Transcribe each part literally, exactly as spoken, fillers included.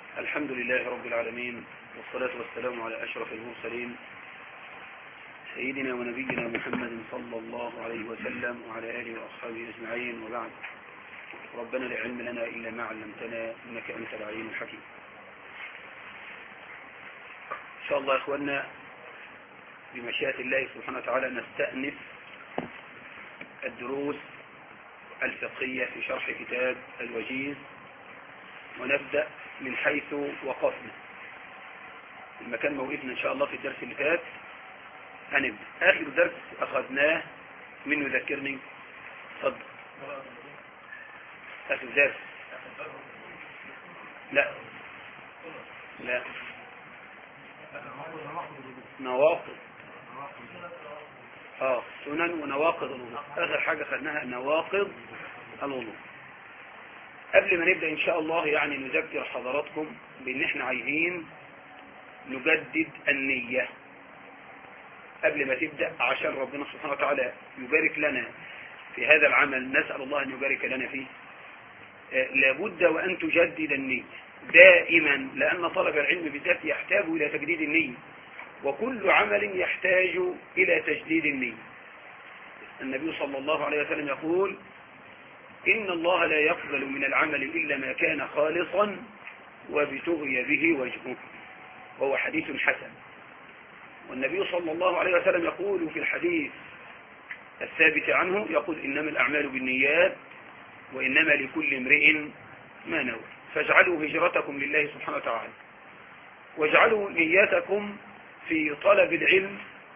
الحمد لله رب العالمين، والصلاة والسلام على أشرف المرسلين سيدنا ونبينا محمد صلى الله عليه وسلم وعلى آله وأصحابه أجمعين، وبعد. ربنا لا علم لنا إلا ما علمتنا إنك أنت العليم الحكيم. إن شاء الله يا إخواننا بمشيئة الله سبحانه وتعالى نستأنف الدروس الفقهية في شرح كتاب الوجيز، ونبدأ من حيث وقفنا. المكان موقفنا إن شاء الله في الدرس اللي فات هنبدأ. آخر درس أخذناه من يذكرني؟ صدق آخر درس لا لا نواقض اه سنن ونواقض الوضوء. آخر حاجة خدناها نواقض الوضوء. قبل ما نبدأ إن شاء الله يعني نذكر حضراتكم بأن احنا عايزين نجدد النية قبل ما تبدأ، عشان ربنا سبحانه وتعالى يبارك لنا في هذا العمل. نسأل الله أن يبارك لنا فيه. لابد وأن تجدد النية دائما، لأن طلب العلم بالذات يحتاج إلى تجديد النية، وكل عمل يحتاج إلى تجديد النية. النبي صلى الله عليه وسلم يقول: إن الله لا يقبل من العمل إلا ما كان خالصا وابتغي به وجهه، وهو حديث حسن. والنبي صلى الله عليه وسلم يقول في الحديث الثابت عنه، يقول: إنما الأعمال بالنيات وإنما لكل امرئ ما نوى، فاجعلوا هجرتكم لله سبحانه وتعالى، واجعلوا نياتكم في طلب العلم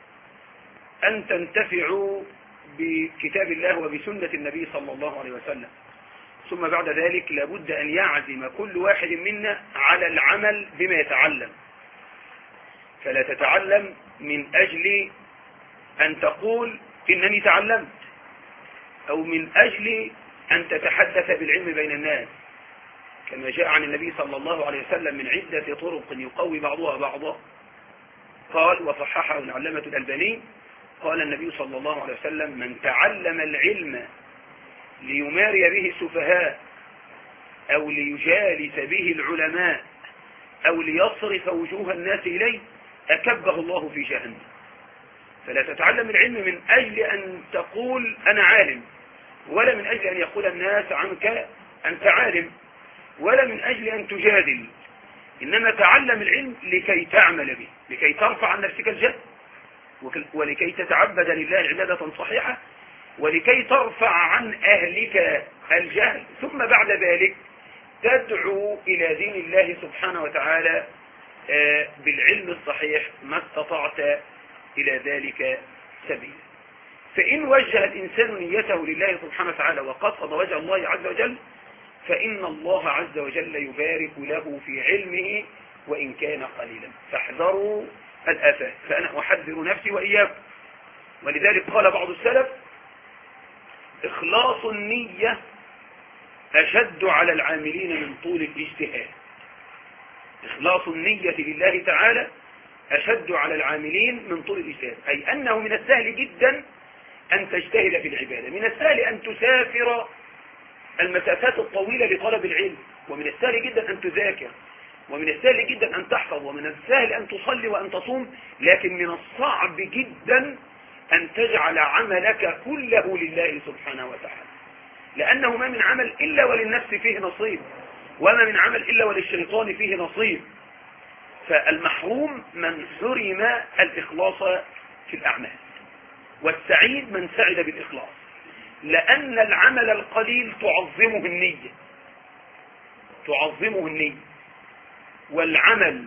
أن تنتفعوا بكتاب الله وبسنة النبي صلى الله عليه وسلم. ثم بعد ذلك لابد أن يعزم كل واحد منا على العمل بما يتعلم، فلا تتعلم من أجل أن تقول إنني تعلمت، أو من أجل أن تتحدث بالعلم بين الناس، كما جاء عن النبي صلى الله عليه وسلم من عدة طرق يقوي بعضها بعضا. قال وصححه العلامة الألباني، قال النبي صلى الله عليه وسلم: من تعلم العلم ليماري به السفهاء أو ليجالس به العلماء أو ليصرف وجوه الناس إليه أكبه الله في جهنم. فلا تتعلم العلم من أجل أن تقول أنا عالم، ولا من أجل أن يقول الناس عنك أنت عالم، ولا من أجل أن تجادل. إنما تعلم العلم لكي تعمل به، لكي ترفع عن نفسك الجهل، ولكي تتعبد لله عبادة صحيحة، ولكي ترفع عن أهلك الجهل، ثم بعد ذلك تدعو إلى دين الله سبحانه وتعالى بالعلم الصحيح ما استطعت إلى ذلك سبيلا. فإن وجه الإنسان نيته لله سبحانه وتعالى وقصد وجه الله عز وجل، فإن الله عز وجل يبارك له في علمه وإن كان قليلا. فاحذروا الآفات، فأنا أحذر نفسي وإياكم. ولذلك قال بعض السلف: إخلاص النية أشد على العاملين من طول الاجتهاد. إخلاص النية لله تعالى أشد على العاملين من طول الاجتهاد، أي أنه من السهل جدا أن تجتهد في العبادة، من السهل أن تسافر المسافات الطويلة لطلب العلم، ومن السهل جدا أن تذاكر، ومن السهل جدا أن تحفظ، ومن السهل أن تصلي وأن تصوم، لكن من الصعب جدا أن تجعل عملك كله لله سبحانه وتعالى، لأنه ما من عمل إلا وللنفس فيه نصيب، وما من عمل إلا وللشيطان فيه نصيب. فالمحروم من حرم الإخلاص في الأعمال، والسعيد من سعد بالإخلاص، لأن العمل القليل تعظمه النية، تعظمه النية، والعمل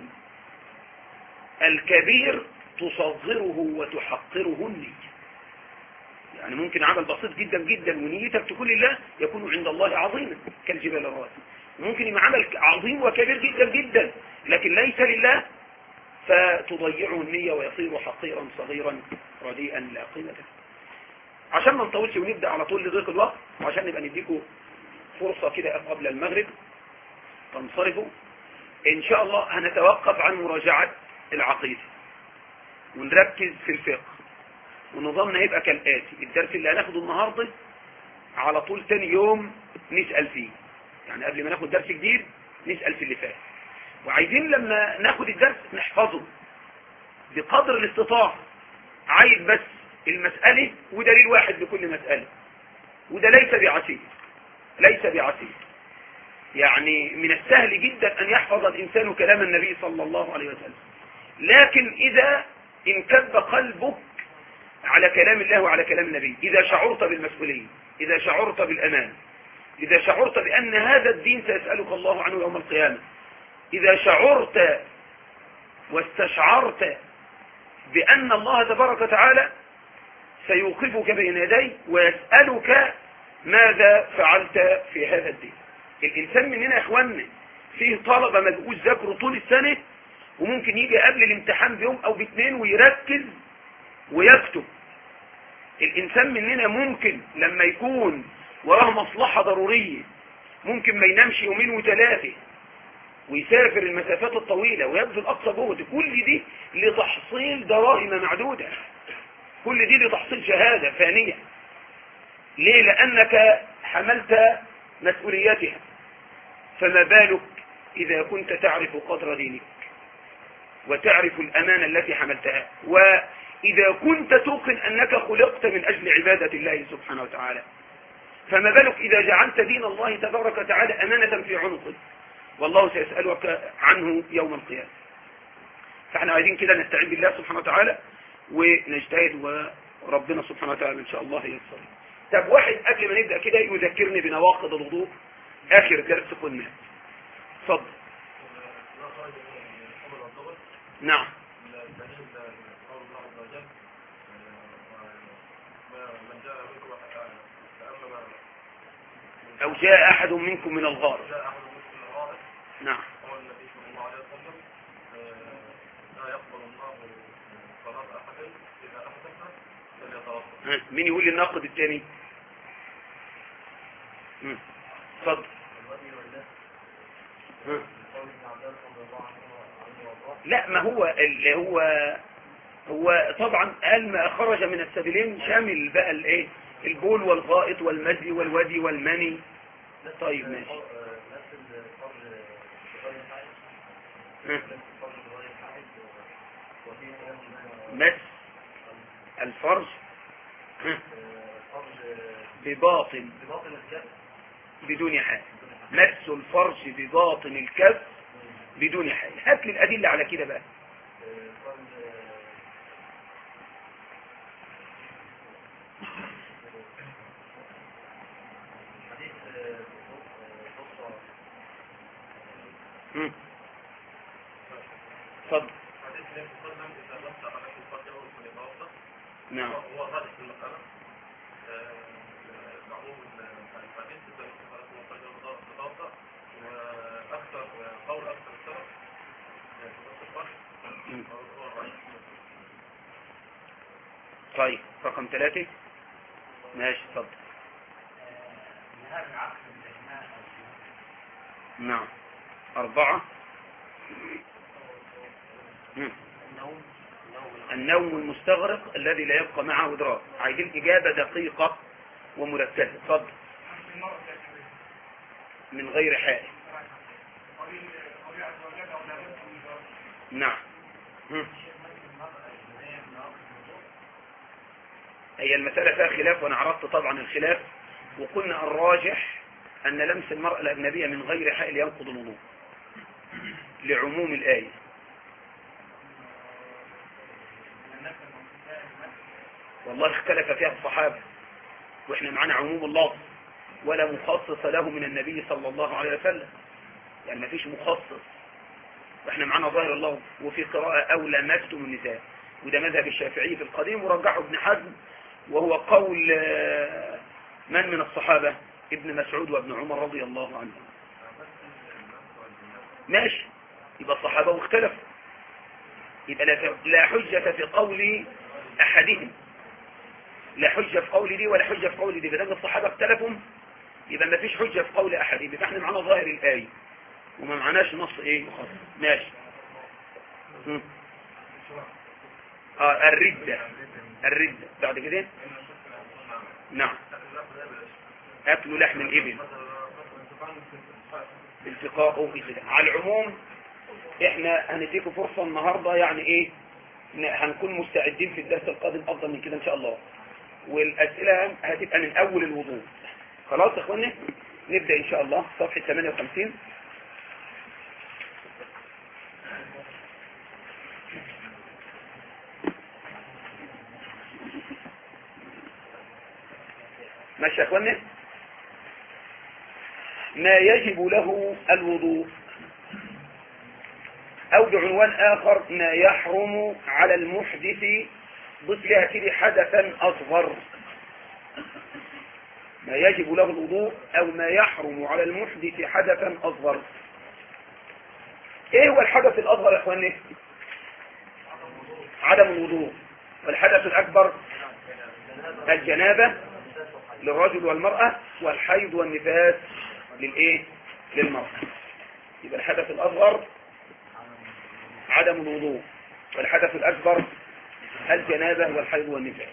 الكبير تصغره وتحقره النية. يعني ممكن عمل بسيط جدا جدا ونيتك تكون لله يكون عند الله عظيما كالجبال الراسي، ممكن يبقى عمل عظيم وكبير جدا جدا لكن ليس لله، فتضيعه النية ويصير حقيرا صغيرا رديئا لا قيمة له. عشان ما نطولش ونبدأ على طول لضيق الوقت، وعشان نبقى نديكم فرصة كده قبل المغرب تنصرفوا، إن شاء الله هنتوقف عن مراجعة العقيدة ونركز في الفقه. ونظامنا يبقى كالآتي: الدرس اللي هناخده النهاردة على طول تاني يوم نسأل فيه، يعني قبل ما ناخد درس جديد نسأل في اللي فات، وعايزين لما ناخد الدرس نحفظه بقدر الاستطاعة. عايز بس المسألة ودليل واحد لكل مسألة، وده ليس بعسير، ليس بعسير. يعني من السهل جدا أن يحفظ الإنسان كلام النبي صلى الله عليه وسلم، لكن إذا انكب قلبك على كلام الله وعلى كلام النبي، إذا شعرت بالمسؤولية، إذا شعرت بالأمان، إذا شعرت بأن هذا الدين سيسألك الله عنه يوم القيامة، إذا شعرت واستشعرت بأن الله تبارك وتعالى سيوقفك بين يديه ويسألك ماذا فعلت في هذا الدين. الإنسان مننا يا إخواننا فيه طلبة ما بيقوش ذاكروا طول السنة، وممكن يجي قبل الامتحان بيوم أو باثنين ويركز ويكتب. الإنسان مننا ممكن لما يكون وراه مصلحة ضرورية ممكن ما ينامش يومين وثلاثة ويسافر المسافات الطويلة ويبذل أقصى جهد، كل دي لتحصيل دراهم معدودة، كل دي لتحصيل شهادة فانية. ليه؟ لأنك حملت مسؤولياتها. فما بالك إذا كنت تعرف قدر دينك وتعرف الأمانة التي حملتها، وإذا كنت توقن أنك خلقت من أجل عبادة الله سبحانه وتعالى، فما بالك إذا جعلت دين الله تبارك وتعالى أمانة في عنقك والله سيسألك عنه يوم القيامة. فاحنا عايزين كده نستعين بالله سبحانه وتعالى ونجتهد، وربنا سبحانه وتعالى إن شاء الله ييسر. طب واحد قبل ما نبدأ كده يذكرني بنواقض الوضوء، آخر درس قلنا. اتفضل. نعم. أو جاء أحد منكم من الغار. نعم. مين يقول لي الناقد الثاني؟ اتفضل. لا، ما هو اللي هو هو طبعا قال ما خرج من السبيلين شامل بقى الايه، البول والغائط والمزي والودي والمني. طيب ماشي. مس الفرج بباطن بدون حال، مس الفرج بباطن الكف بدون حال. هات لي الأدلة على كده بقى. اتفضل. نعم. طيب رقم ثلاثة. ماشي اتفضل. نعم. أربعة. النوم المستغرق الذي لا يبقى معه إدراك. عايزين إجابة دقيقة ومركزة. اتفضل. من غير حائل. نعم. هي المسألة فيها خلاف، وانا عرضت طبعا الخلاف، وقلنا الراجح أن لمس المرأة الأجنبية من غير حائل ينقض الوضوء لعموم الآية. والله اختلف فيها الصحابة، واحنا معنا عموم اللفظ ولا مخصص له من النبي صلى الله عليه وسلم، يعني ما فيش مخصص، واحنا معنا ظاهر اللفظ. وفي قراءة أو لمستم النساء، وده مذهب الشافعي في القديم ورجحه ابن حزم، وهو قول من من الصحابة؟ ابن مسعود وابن عمر رضي الله عنهم. ماشي، يبقى الصحابة واختلفوا، يبقى لا حجة في قول أحدهم، لا حجة في قول دي ولا حجة في قول دي. بدل الصحابة اختلفوا يبقى ما فيش حجة في قول أحدهم، يبقى احنا معنا ظاهر الآية وما معناش نص ايه مخصص. ماشي. اه الردة، الردة بعد كده. نعم. أكل لحم الإبل التقاءه على العموم. احنا هنديكم فرصة النهاردة يعني ايه، هنكون مستعدين في الدرس القادم افضل من كده ان شاء الله، والاسئلة هتبقى من اول الوضوء. خلاص يا اخواني، نبدأ ان شاء الله صفحة ثمانية وخمسين. ماشي يا اخواني. ما يجب له الوضوء، او بعنوان اخر ما يحرم على المحدث، ضف لها كده حدثا اصغر. ما يجب له الوضوء او ما يحرم على المحدث حدثا اصغر. ايه هو الحدث الاصغر يا اخواني؟ عدم الوضوء. والحدث الاكبر الجنابة للرجل والمرأة، والحيض والنفاس للايه؟ للمرأة. يبقى الحدث الاصغر عدم الوضوء، والحدث الاكبر الجنابة والحيض والنفاس.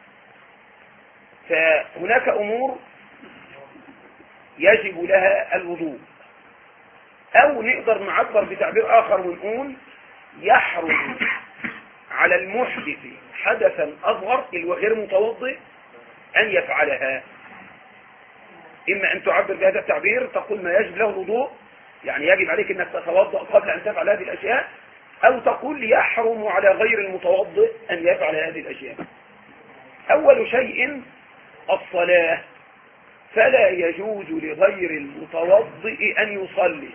فهناك امور يجب لها الوضوء، او نقدر نعبر بتعبير اخر ونقول يحرم على المحدث حدثا اصغر اللي هو غير متوضئ ان يفعلها. اما ان تعبر بهذا التعبير تقول ما يجب له الوضوء، يعني يجب عليك انك تتوضا قبل ان تفعل هذه الاشياء، او تقول يحرم على غير المتوضئ ان يفعل هذه الاشياء. اول شيء الصلاة، فلا يجوز لغير المتوضئ ان يصلي،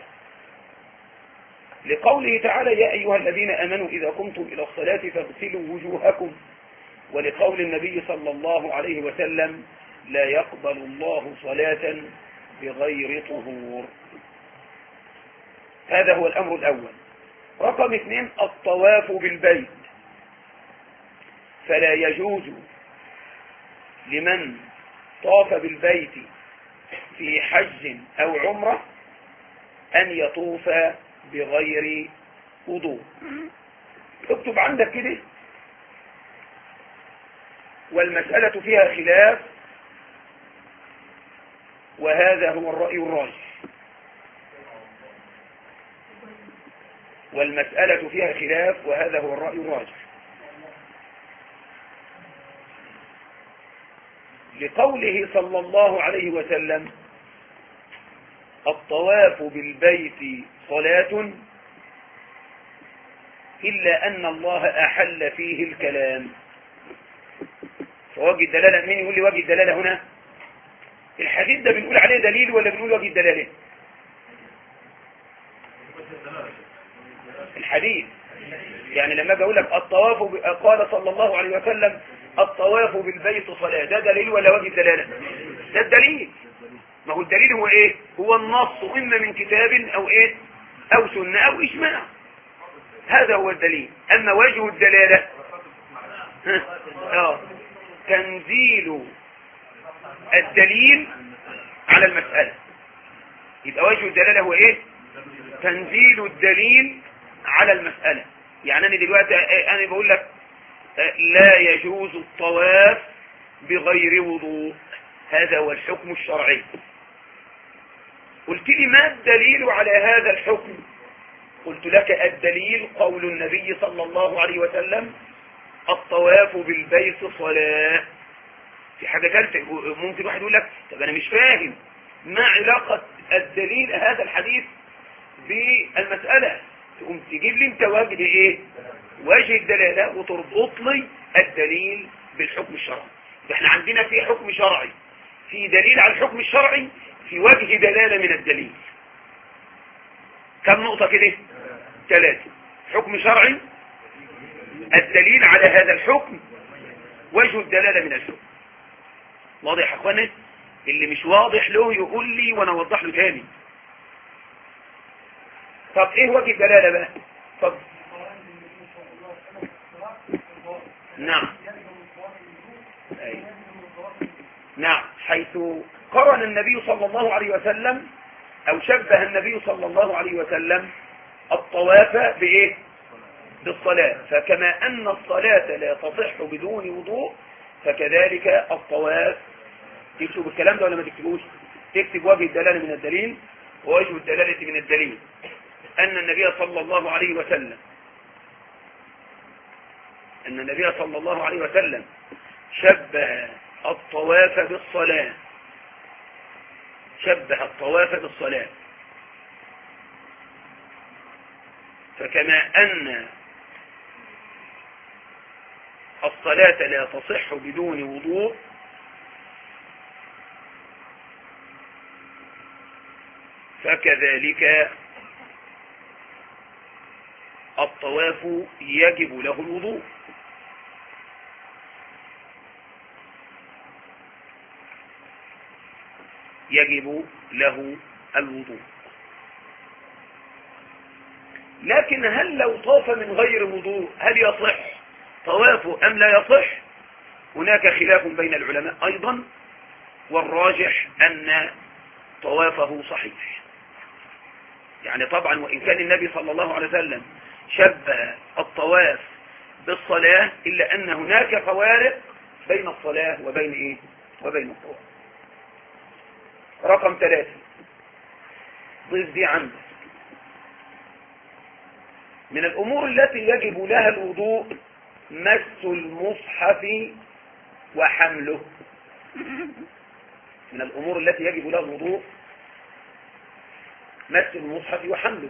لقوله تعالى يا ايها الذين امنوا اذا قمتم الى الصلاة فاغسلوا وجوهكم، ولقول النبي صلى الله عليه وسلم لا يقبل الله صلاة بغير طهور. هذا هو الامر الاول. رقم اثنين الطواف بالبيت، فلا يجوز لمن طاف بالبيت في حج او عمرة ان يطوف بغير وضوء. اكتب عندك كده، والمسألة فيها خلاف، وهذا هو الرأي الراجح. والمسألة فيها خلاف وهذا هو الرأي الراجح، لقوله صلى الله عليه وسلم الطواف بالبيت صلاة إلا أن الله أحل فيه الكلام. فوجه الدلالة، مين يقول لي وجه الدلالة هنا؟ الحديث ده بنقول عليه دليل ولا بنقول وجه الدلالة؟ الحديث. يعني لما اجي اقول لك الطواف ب... قال صلى الله عليه وسلم الطواف بالبيت صلاة، ده دليل ولا وجه الدلالة؟ ده الدليل. ما هو الدليل هو ايه؟ هو النص، اما من كتاب او ايه؟ او سنة او اجماع. هذا هو الدليل. اما وجه الدلالة اه تنزيل الدليل على المسألة. يبقى وجه الدلالة هو ايه؟ تنزيل الدليل على المسألة. يعني انا دلوقتي انا بقول لك لا يجوز الطواف بغير وضوء، هذا هو الحكم الشرعي. قلت لي ما الدليل على هذا الحكم؟ قلت لك الدليل قول النبي صلى الله عليه وسلم الطواف بالبيت صلاة. في حاجة ثالثة ممكن واحد يقول لك طب انا مش فاهم ما علاقة الدليل هذا الحديث بالمسألة، تقوم تجيب لي انت وجه ايه؟ وجه الدلالة، وتربط لي الدليل بالحكم الشرعي. احنا عندنا في حكم شرعي، في دليل على الحكم الشرعي، في وجه دلالة من الدليل. كم نقطة كده؟ ثلاثة. حكم شرعي، الدليل على هذا الحكم، وجه الدلالة من الحكم. واضح يا اخوانا؟ اللي مش واضح له يقول لي وانا اوضح له تاني. طب ايه وجه الدلالة بقى؟ طب نعم أي. نعم، حيث قرن النبي صلى الله عليه وسلم او شبه النبي صلى الله عليه وسلم الطواف بايه؟ بالصلاة. فكما ان الصلاة لا تصح بدون وضوء فكذلك الطواف. تكتب الكلام ده ولا ما تكتبوش؟ تكتب وجه الدلالة من الدليل ووجه الدلالة من الدليل. أن النبي صلى الله عليه وسلم أن النبي صلى الله عليه وسلم شبه الطواف بالصلاة شبه الطواف بالصلاة فكما أن الصلاة لا تصح بدون وضوء فكذلك الطواف يجب له الوضوء. يجب له الوضوء. لكن هل لو طاف من غير وضوء هل يصح طوافه أم لا يصح؟ هناك خلاف بين العلماء أيضا، والراجح أن طوافه صحيح. يعني طبعا وإن كان النبي صلى الله عليه وسلم شبه الطواف بالصلاة إلا أن هناك فوارق بين الصلاة وبين إيه؟ وبين الطواف. رقم ثلاثة، ضيف دي عندك من الأمور التي يجب لها الوضوء مس المصحف وحمله. من الأمور التي يجب لها الوضوء مس المصحف وحمله،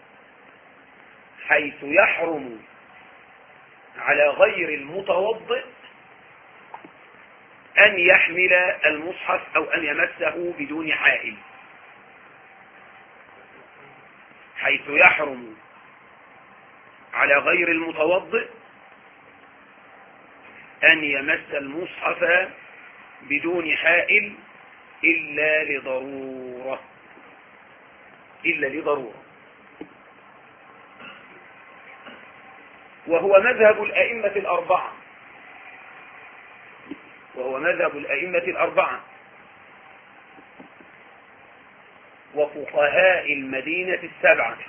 حيث يحرم على غير المتوضئ أن يحمل المصحف أو أن يمسه بدون حائل. حيث يحرم على غير المتوضئ أن يمس المصحف بدون حائل إلا لضرورة إلا لضرورة وهو مذهب الأئمة الأربعة وهو مذهب الأئمة الأربعة وفقهاء المدينة السبعة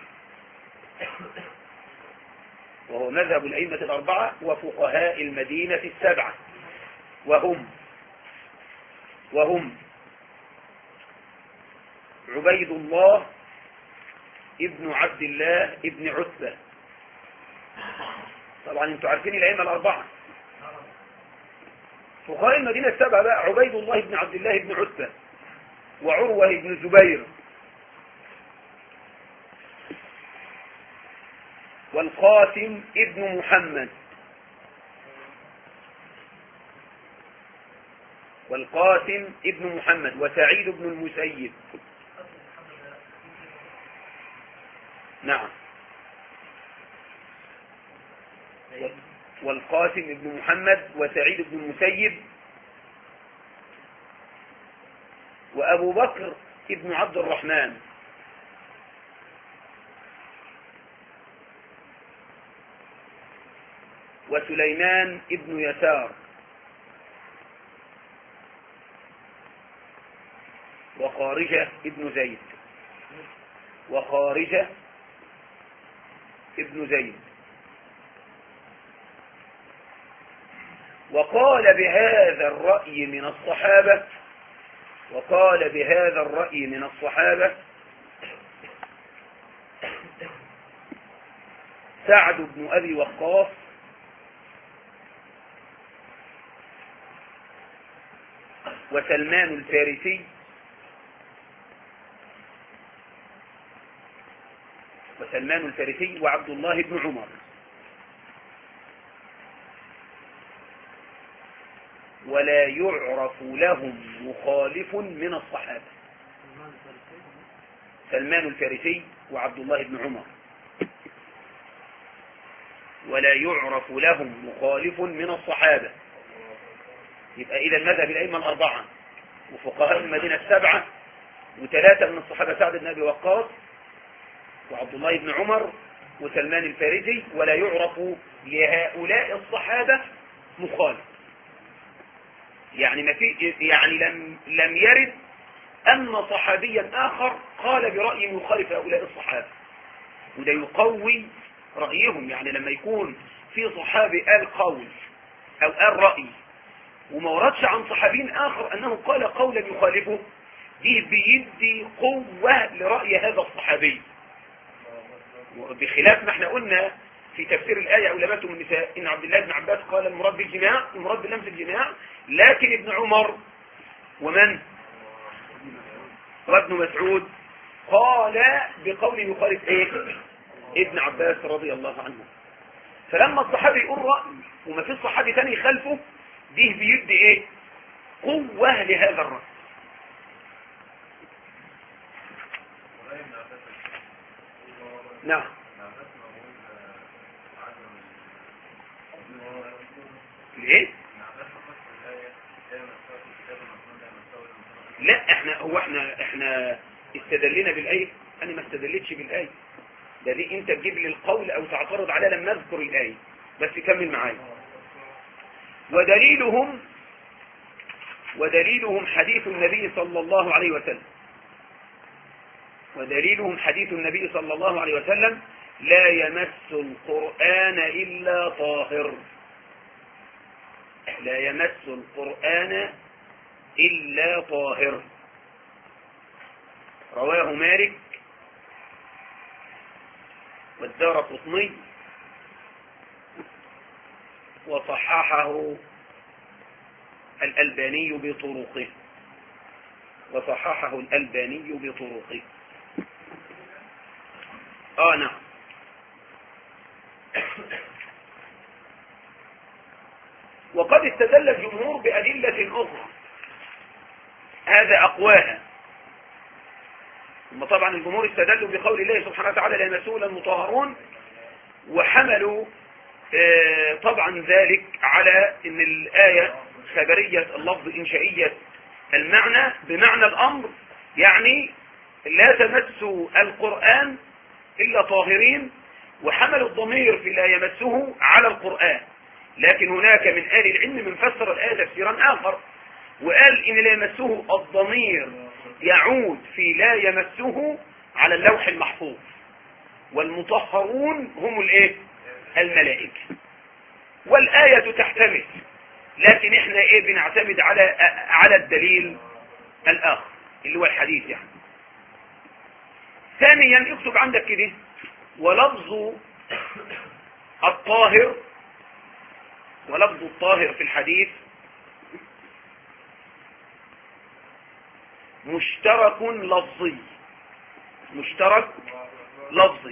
وهو مذهب الأئمة الأربعة وفقهاء المدينة السبعة وهم وهم عبيد الله ابن عبد الله ابن عتبة. طبعا انتوا عارفين الأئمة الأربعة. فقهاء المدينة السبعة بقى عبيد الله ابن عبد الله ابن عتبة وعروة ابن الزبير والقاسم ابن محمد والقاسم ابن محمد وسعيد بن المسيب. نعم، والقاسم ابن محمد وسعيد بن المسيب وأبو بكر ابن عبد الرحمن وسليمان ابن يسار وخارجة ابن زيد وخارجة ابن زيد. وقال بهذا الرأي من الصحابة وقال بهذا الرأي من الصحابة سعد بن أبي وقاص وسلمان الفارسي وسلمان الفارسي وعبد الله بن عمر. ولا يعرف لهم مخالف من الصحابة. سلمان الفارسي وعبد الله بن عمر ولا يعرف لهم مخالف من الصحابة. يبقى إذا المذهب الأئمة الأربعة وفقهاء المدينة السبعة وثلاثة من الصحابة سعد بن أبي وقاص وعبد الله بن عمر وسلمان الفارسي، ولا يعرف لهؤلاء الصحابة مخالف. يعني ما في يعني لم لم يرد أن صحابيا آخر قال برأي يخالف هؤلاء الصحابة، وده يقوي رأيهم. يعني لما يكون في صحابي قال قول أو قال رأي وما وردش عن صحابي آخر أنه قال قولا يخالفه، دي بيدي قوة لرأي هذا الصحابي. بخلاف ما احنا قلنا في تفسير الآية أولمتهم النساء إن عبد الله بن عباس قال المراد بالجماع المراد باللمس الجماع، لكن ابن عمر ومن وابن مسعود قال بقول يخالف ايه ابن عباس رضي الله عنه. فلما الصحابي يقول رأي وما في الصحابي ثاني خلفه، دي بيدي ايه قوة لهذا الرأي. نعم. ليه؟ لا احنا هو احنا احنا استدلنا بالآية. انا ما استدلتش بالآية، ده دي انت تجيب لي القول او تعترض عليه لما اذكر الآية. بس كمل معايا. ودليلهم ودليلهم حديث النبي صلى الله عليه وسلم ودليلهم حديث النبي صلى الله عليه وسلم لا يمس القرآن إلا طاهر. لا يمس القرآن إلا طاهر. رواه مالك والدارقطني وصححه الألباني بطرقه وصححه الألباني بطرقه. آه نعم. وقد استدل الجمهور بأدلة أخرى هذا أقواها. ثم طبعا الجمهور استدلوا بقول الله سبحانه وتعالى لا يمسه إلا المطهرون، وحملوا آه طبعا ذلك على ان الآية خبرية اللفظ إنشائية المعنى بمعنى الأمر، يعني لا تمسوا القرآن إلا طاهرين، وحملوا الضمير في لا يمسه على القرآن. لكن هناك من آل العلم من فسر الآية تفسيرا آخر وقال إن لا يمسه الضمير يعود في لا يمسه على اللوح المحفوظ، والمطهرون هم الايه الملائكة. والآية تحتمل، لكن احنا ايه بنعتمد على على الدليل الآخر اللي هو الحديث. يعني ثانيا اكتب عندك كده ولفظ الطاهر ولفظ الطاهر في الحديث مشترك لفظي مشترك لفظي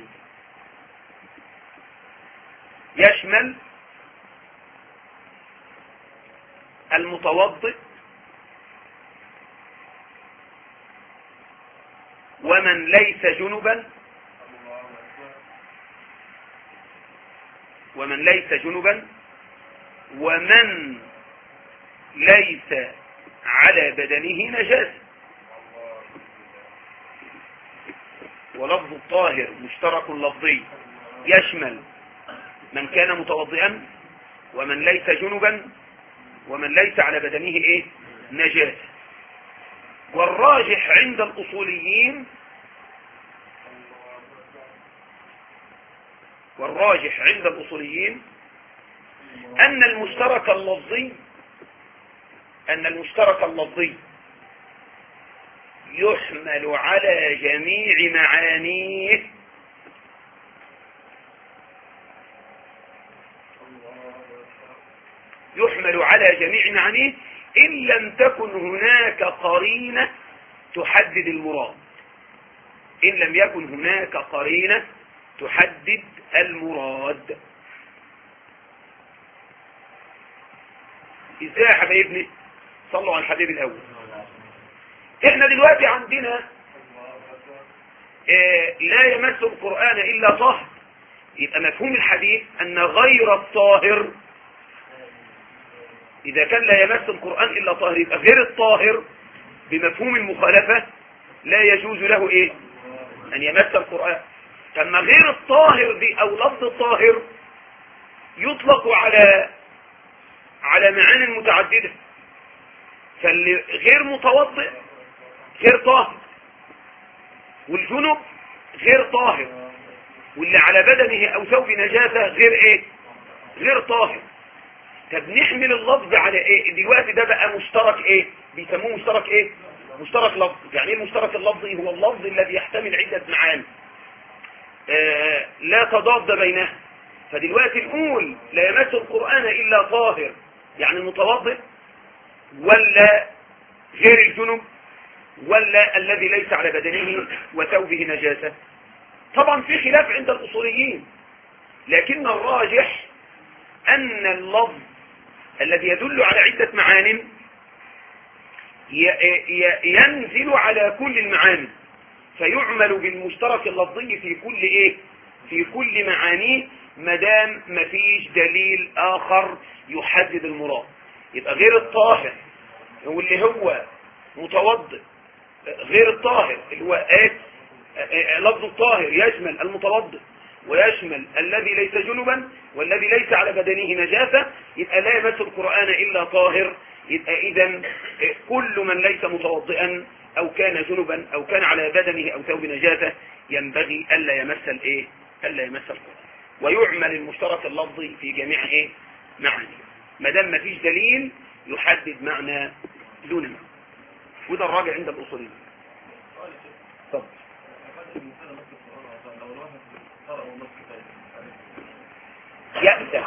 يشمل المتوضئ ومن ليس جنبا ومن ليس جنبا ومن ليس على بدنه نجاسة. ولفظ الطاهر مشترك لفظي يشمل من كان متوضئا ومن ليس جنبا ومن ليس على بدنه ايه نجاسة. والراجح عند الأصوليين والراجح عند الأصوليين أن المشترك اللفظي أن المشترك اللفظي يحمل على جميع معانيه يحمل على جميع معانيه إن لم تكن هناك قرينة تحدد المراد إن لم يكن هناك قرينة تحدد المراد. ازاي يا حبايبني؟ صلوا على الحبيب الأول. احنا دلوقتي عندنا اه لا يمس القرآن إلا طاهر، يبقى مفهوم الحديث أن غير الطاهر إذا كان لا يمس القرآن إلا طاهر، يبقى غير الطاهر بمفهوم المخالفة لا يجوز له إيه أن يمس القرآن. كما غير الطاهر دي أو لفظ الطاهر يطلق على على معاني متعددة، فاللي غير متوضئ غير طاهر، والجنب غير طاهر، واللي على بدنه أو ثوب نجاسة غير إيه غير طاهر. طب نحمل اللفظ على ايه دلوقتي؟ ده بقى مشترك ايه بيسموه مشترك ايه مشترك لفظ. يعني ايه المشترك اللفظي؟ هو اللفظ الذي يحتمل عدة معاني. آه لا تضاد بينها. فدلوقتي نقول لا يمس القرآن إلا طاهر، يعني المتوضئ ولا غير الجنب ولا الذي ليس على بدنه وثوبه نجاسة؟ طبعا في خلاف عند الأصوليين، لكن الراجح أن اللفظ الذي يدل على عدة معان ينزل على كل المعاني، فيعمل بالمشترك اللفظي في كل ايه في كل معانيه مدام مفيش دليل آخر يحدد المراد. يبقى غير الطاهر واللي هو متوضئ، غير الطاهر اللي هو ايه لفظ الطاهر يشمل المتوضئ ويشمل الذي ليس جنبا والذي ليس على بدنه نجاسة. يبقى لا يمس القرآن إلا طاهر. يبقى إذن كل من ليس متوضئا أو كان جنبا أو كان على بدنه أو ثوب نجاسة ينبغي ألا يمس الإيه ألا يمس القرآن. ويعمل المشترك اللفظي في جميع إيه معاني ما دام ما فيش دليل يحدد معنى دون معنى. وده الراجع عند الأصوليين. طب يأثم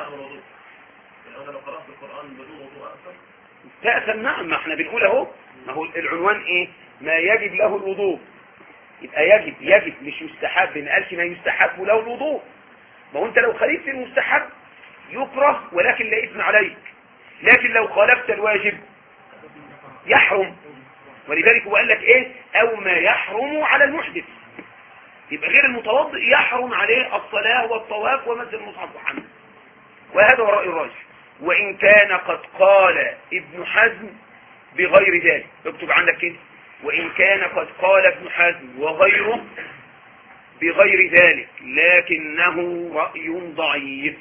تأثم. نعم، ما احنا بنقول اهو، ما هو العنوان ايه؟ ما يجب له الوضوء. يبقى يجب يجب مش يستحب. ما قالش ما يستحب له الوضوء. ما هو انت لو خالفت المستحب يكره ولكن لا إثم عليك، لكن لو خالفت الواجب يحرم. ولذلك هو قال لك ايه؟ او ما يحرم على المحدث. يبقى غير المتوضئ يحرم عليه الصلاة والطواف ومس المصحف وحمل. وهذا هو الرأي الراجح. وإن كان قد قال ابن حزم بغير ذلك، اكتب عندك كده، وإن كان قد قال ابن حزم وغيره بغير ذلك لكنه رأي ضعيف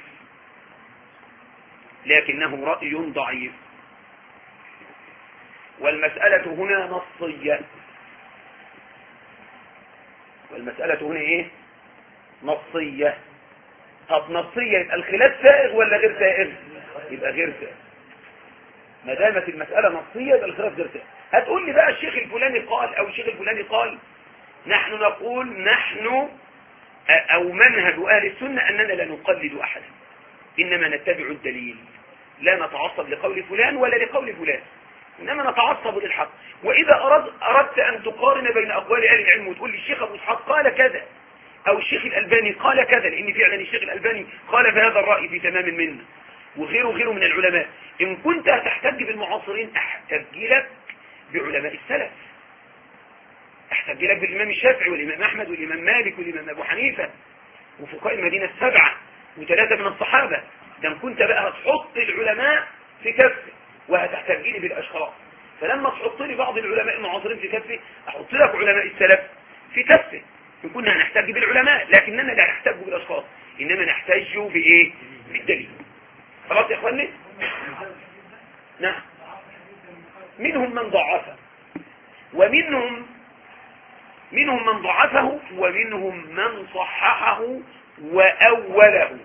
لكنه رأي ضعيف والمسألة هنا نصية. والمسألة هنا ايه؟ نصية. طب نصية يبقى الخلاف سائغ ولا غير سائغ؟ يبقى غير سائغ. ما دامت المسألة نصية يبقى الخلاف غير سائغ. هتقول لي بقى الشيخ الفلاني قال او الشيخ الفلاني قال. نحن نقول نحن او منهج اهل السنة اننا لا نقلد احدا، انما نتبع الدليل، لا نتعصب لقول فلان ولا لقول فلان، انما نتعصب للحق. واذا أرد اردت ان تقارن بين اقوال اهل العلم وتقول لي الشيخ ابو اسحاق قال كذا او الشيخ الالباني قال كذا، لان فعلا الشيخ الالباني قال في هذا الراي في تمام منه وغيره غيره من العلماء، ان كنت هتحتج بالمعاصرين احتج لك بعلماء السلف، احتج لك بالامام الشافعي والامام احمد والامام مالك والامام ابو حنيفه وفقهاء المدينه السبعه وثلاثه من الصحابه. ده ان كنت بقى هتحط العلماء في كفه وهتحتج لي بالاشخاص. فلما تحط لي بعض العلماء المعاصرين في كفه احط لك علماء السلف في كفه. إن كنا هنحتاج بالعلماء لكننا لا نحتاج بالاشخاص، انما نحتاج بايه؟ بالدليل. خلاص يا اخواني؟ نعم. منهم من ضعفه ومنهم منهم من ضعفه ومنهم من صححه وأوله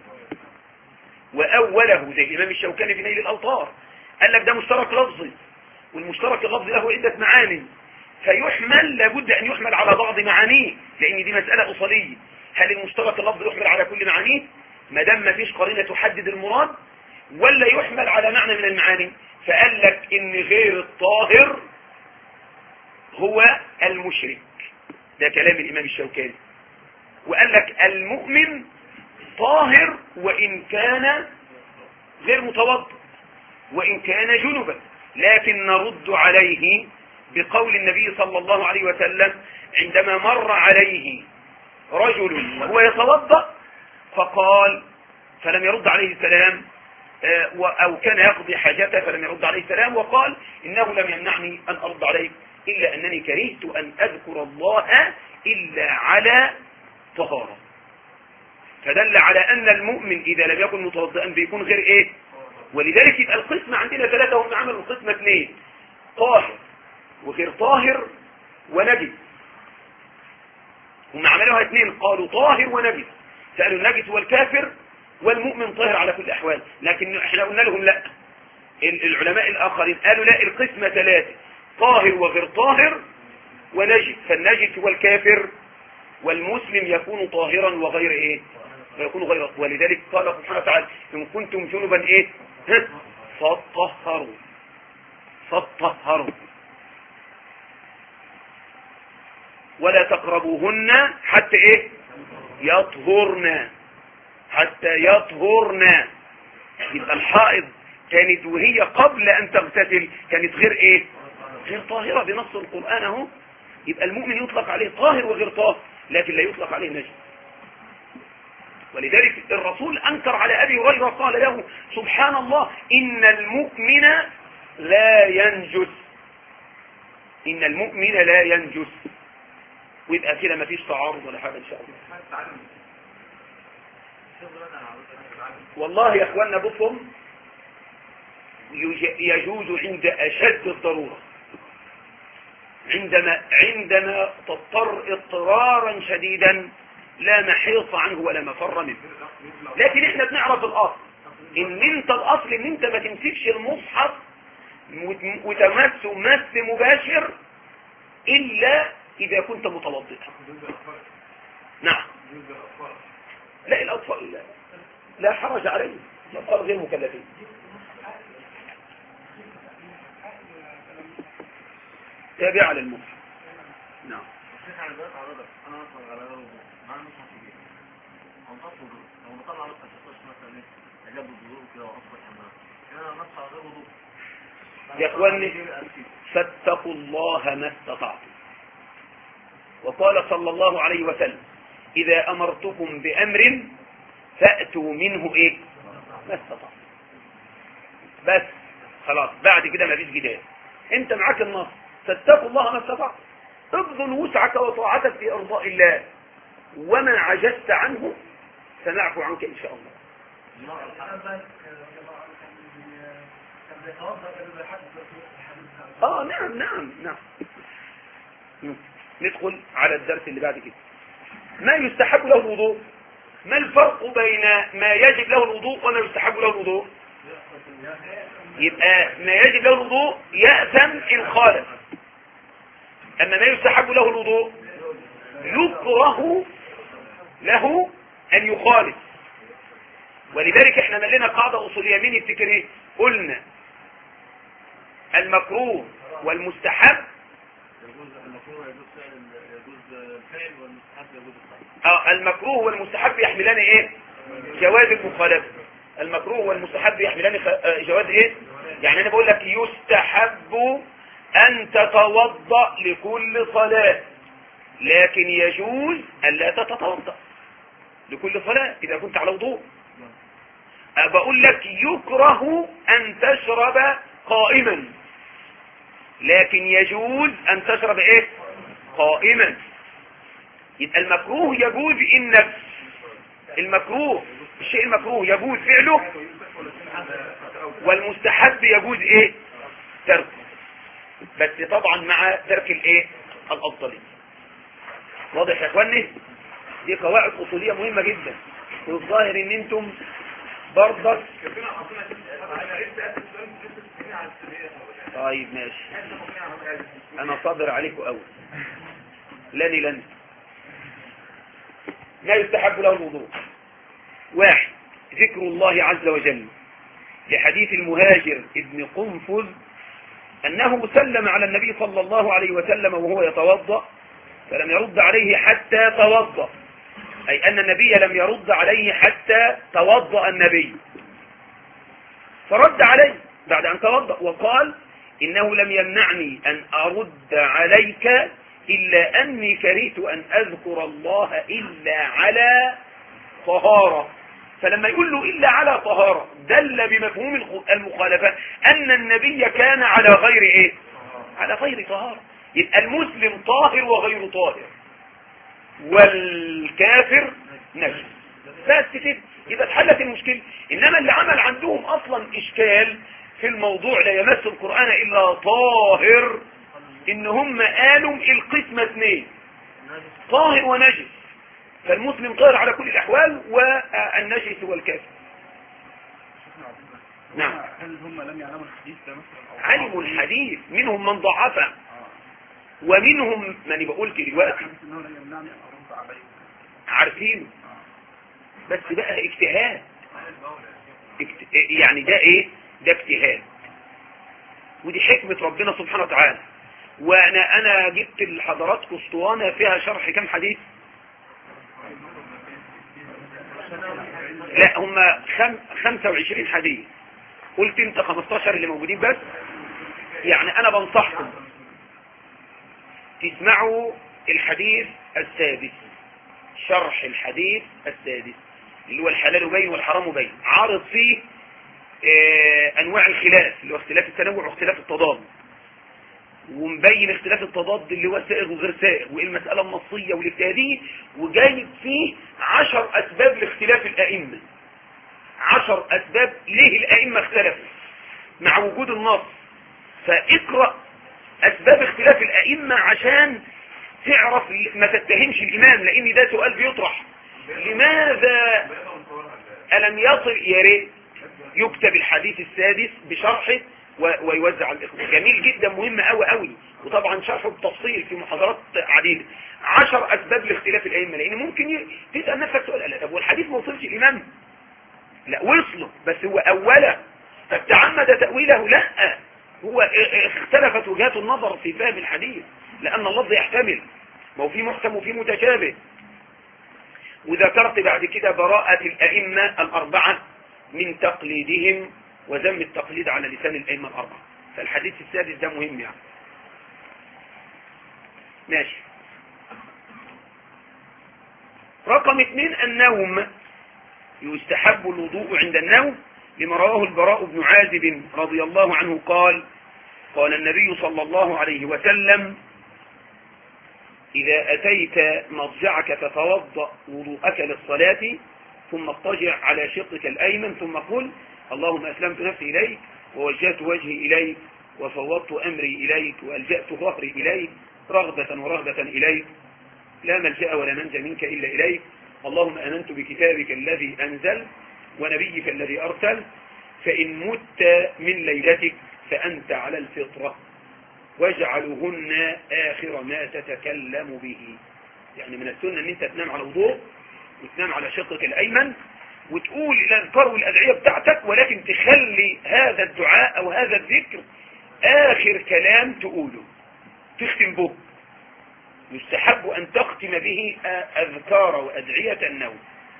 وأوله زي الإمام الشوكاني في نيل الأوطار. قال لك ده مشترك لفظي، والمشترك اللفظي له عدة معاني، فيحمل لابد أن يحمل على بعض معانيه، لأن دي مسألة أصولية. هل المشترك اللفظي يحمل على كل معانيه ما دام ما فيش قرينة تحدد المراد، ولا يحمل على معنى من المعاني؟ فقال لك إن غير الطاهر هو المشرك، ده كلام الإمام الشوكاني. وقال لك المؤمن طاهر وإن كان غير متوضئ وإن كان جنبا، لكن نرد عليه بقول النبي صلى الله عليه وسلم عندما مر عليه رجل وهو يتوضأ فقال فلم يرد عليه السلام، أو كان يقضي حاجته فلم يرد عليه السلام، وقال إنه لم يمنعني أن أرد عليه إلا أنني كرهت أن أذكر الله إلا على طهارة. فدل على أن المؤمن إذا لم يكن متوضئا بيكون غير إيه؟ ولذلك يبقى القسم عندنا ثلاثة، هم عملوا القسم اثنين: طاهر وغير طاهر ونجس. هم عملوها اثنين، قالوا طاهر ونجس. سألوا النجس والكافر والمؤمن طاهر على كل الأحوال، لكن احنا قلنا لهم لا. العلماء الآخرين قالوا لا، القسم ثلاثة: طاهر وغير طاهر ونجس. فالنجس والكافر والمسلم يكون طاهرا وغير ايه ويكون غير. ولذلك قال سبحانه وتعالى ان كنتم جنبا ايه فطهروا فطهروا ولا تقربوهن حتى ايه يطهرن حتى يطهرن. يبقى الحائض كانت وهي قبل ان تغتسل كانت غير ايه غير طاهرة بنص القرآن اهو. يبقى المؤمن يطلق عليه طاهر وغير طاهر لكن لا يطلق عليه نجس. ولذلك الرسول انكر على ابي هريره قال له سبحان الله ان المؤمن لا ينجس ان المؤمن لا ينجس. ويبقى كده مفيش تعارض ولا حاجه ان شاء الله. والله يا اخواننا بصم يجوز عند اشد الضروره عندما عندما تضطر اضطرارا شديدا لا محيص عنه ولا مفر منه. لكن احنا بنعرف الاصل ان انت الاصل ان انت ما تمسكش المصحف وتمسه مس مباشر الا اذا كنت متوضئا. نعم. لا الاطفال لا, لا حرج عليهم الاطفال غير مكلفين. تابع للمصحف. نعم. يا اخواني فاتقوا الله ما استطعتم. وقال صلى الله عليه وسلم اذا امرتكم بامر فاتوا منه ايه ما استطعتم. بس خلاص بعد كده ما فيش جدال. انت معاك النص فاتقوا الله ما استطعتم. ابذل وسعك وطاعتك في ارضاء الله وما عجزت عنه سنعفو عنك ان شاء الله. اه نعم نعم نعم. ندخل على الدرس اللي بعد كده. ما يستحب له الوضوء. ما الفرق بين ما يجب له الوضوء وما يستحب له الوضوء؟ يبقى ما يجب له الوضوء يأثم إن خالف. أما ما يستحب له الوضوء يكره له أن يخالف. ولذلك احنا ملنا قاعدة أصولية مين يفتكر ايه؟ قلنا المكروه والمستحب اه المكروه والمستحب يحملان ايه؟ جواز المخالفة. المكروه والمستحب يحملان جواز ايه؟ يعني انا بقول لك يستحب ان تتوضأ لكل صلاة لكن يجوز ان لا تتوضأ لكل صلاة اذا كنت على وضوء. بقول لك يكره ان تشرب قائما لكن يجوز ان تشرب ايه قائما. يبقى المكروه يجوز ان نفس المكروه الشيء المكروه يجوز فعله والمستحب يجوز ايه تركه بس طبعا مع ترك الايه الافضليه. واضح يا اخواني؟ دي قواعد اصوليه مهمه جدا والظاهر ان انتم برضك. طيب ماشي انا صابر عليكم قوي. لاني لن لا يستحب له الوضوء. واحد ذكر الله عز وجل لحديث المهاجر ابن قنفذ انه سلم على النبي صلى الله عليه وسلم وهو يتوضأ فلم يرد عليه حتى توضأ اي ان النبي لم يرد عليه حتى توضأ النبي فرد عليه بعد ان توضأ وقال انه لم يمنعني ان ارد عليك الا اني كرهت ان اذكر الله الا على طهارة. فلما يقول له الا على طهارة دل بمفهوم المخالفة ان النبي كان على غير ايه على غير طهارة. يبقى المسلم طاهر وغير طاهر والكافر نجس بس كده يبقى اتحلت المشكلة. انما اللي عمل عندهم اصلا اشكال في الموضوع لا يمس القرآن الا طاهر ان هم قالوا القسمة اثنين طاهر ونجس. فالمسلم طاهر على كل الاحوال والنجس هو الكافر. نعم. هل هم لم يعلموا الحديث ده مثلا؟ علموا الحديث منهم من ضعفه ومنهم من بقولت دلوقتي عارفينه، بس بقى اجتهاد. اجت... يعني ده ايه؟ ده اجتهاد، ودي حكمة ربنا سبحانه وتعالى. وانا انا جبت لحضراتكم اسطوانة فيها شرح كم حديث؟ لا هم خم... خمسة وعشرين حديث، قلت انت خمستاشر اللي موجودين بس. يعني انا بنصحكم تسمعوا الحديث السادس، شرح الحديث السادس اللي هو الحلال بين والحرام بين، عارض فيه اه انواع الخلاف اللي هو اختلاف التنوع واختلاف التضاد، ومبين اختلاف التضاد اللي هو سائغ وغير سائغ، وايه المسألة النصية والاجتهادية، وجايب فيه عشر اسباب لاختلاف الائمة، عشر اسباب ليه الائمة اختلفوا مع وجود النص. فاقرأ اسباب اختلاف الائمة عشان تعرف ما تتهمش الامام، لان ده سؤال بيطرح، لماذا ألم يصل؟ يا ريت يكتب الحديث السادس بشرحه ويوزع على الإخوة، جميل جدا، مهم قوي قوي، وطبعا شرحه بتفصيل في محاضرات عديدة. عشر أسباب لاختلاف الأئمة، لأن ممكن تسأل نفسك سؤال، لا طب والحديث ما وصلش الإمام؟ لا وصله، بس هو أولا فتعمد تأويله؟ لا، هو اختلفت وجهات النظر في فهم الحديث، لأن اللفظ يحتمل، ما هو في محكم وفي متشابه. وذكرت بعد كده براءة الأئمة الأربعة من تقليدهم وذم التقليد على لسان الأئمة الأربعة. فالحديث السادس ده مهم يعني. ماشي. رقم اثنين النوم، يستحب الوضوء عند النوم، لما رواه البراء بن عازب رضي الله عنه قال قال النبي صلى الله عليه وسلم: إذا أتيت مضجعك فتوضأ وضوءك للصلاة، ثم اضطجع على شقك الأيمن، ثم قل: اللهم أسلمت نفسي إليك ووجهت وجهي إليك وفوضت أمري إليك وألجأت ظهري إليك رغبة ورهبة إليك، لا ملجأ ولا منجا منك إلا إليك، اللهم آمنت بكتابك الذي أنزل ونبيك الذي أرسل، فإن مت من ليلتك فأنت على الفطرة، واجعلهن آخر ما تتكلم به. يعني من السنة أن أنت تنام على وضوء وتنام على شقك الأيمن وتقول الأذكار والأدعية بتاعتك، ولكن تخلي هذا الدعاء أو هذا الذكر آخر كلام تقوله، تختم به. يستحب أن تختم به أذكار وأدعية النوم.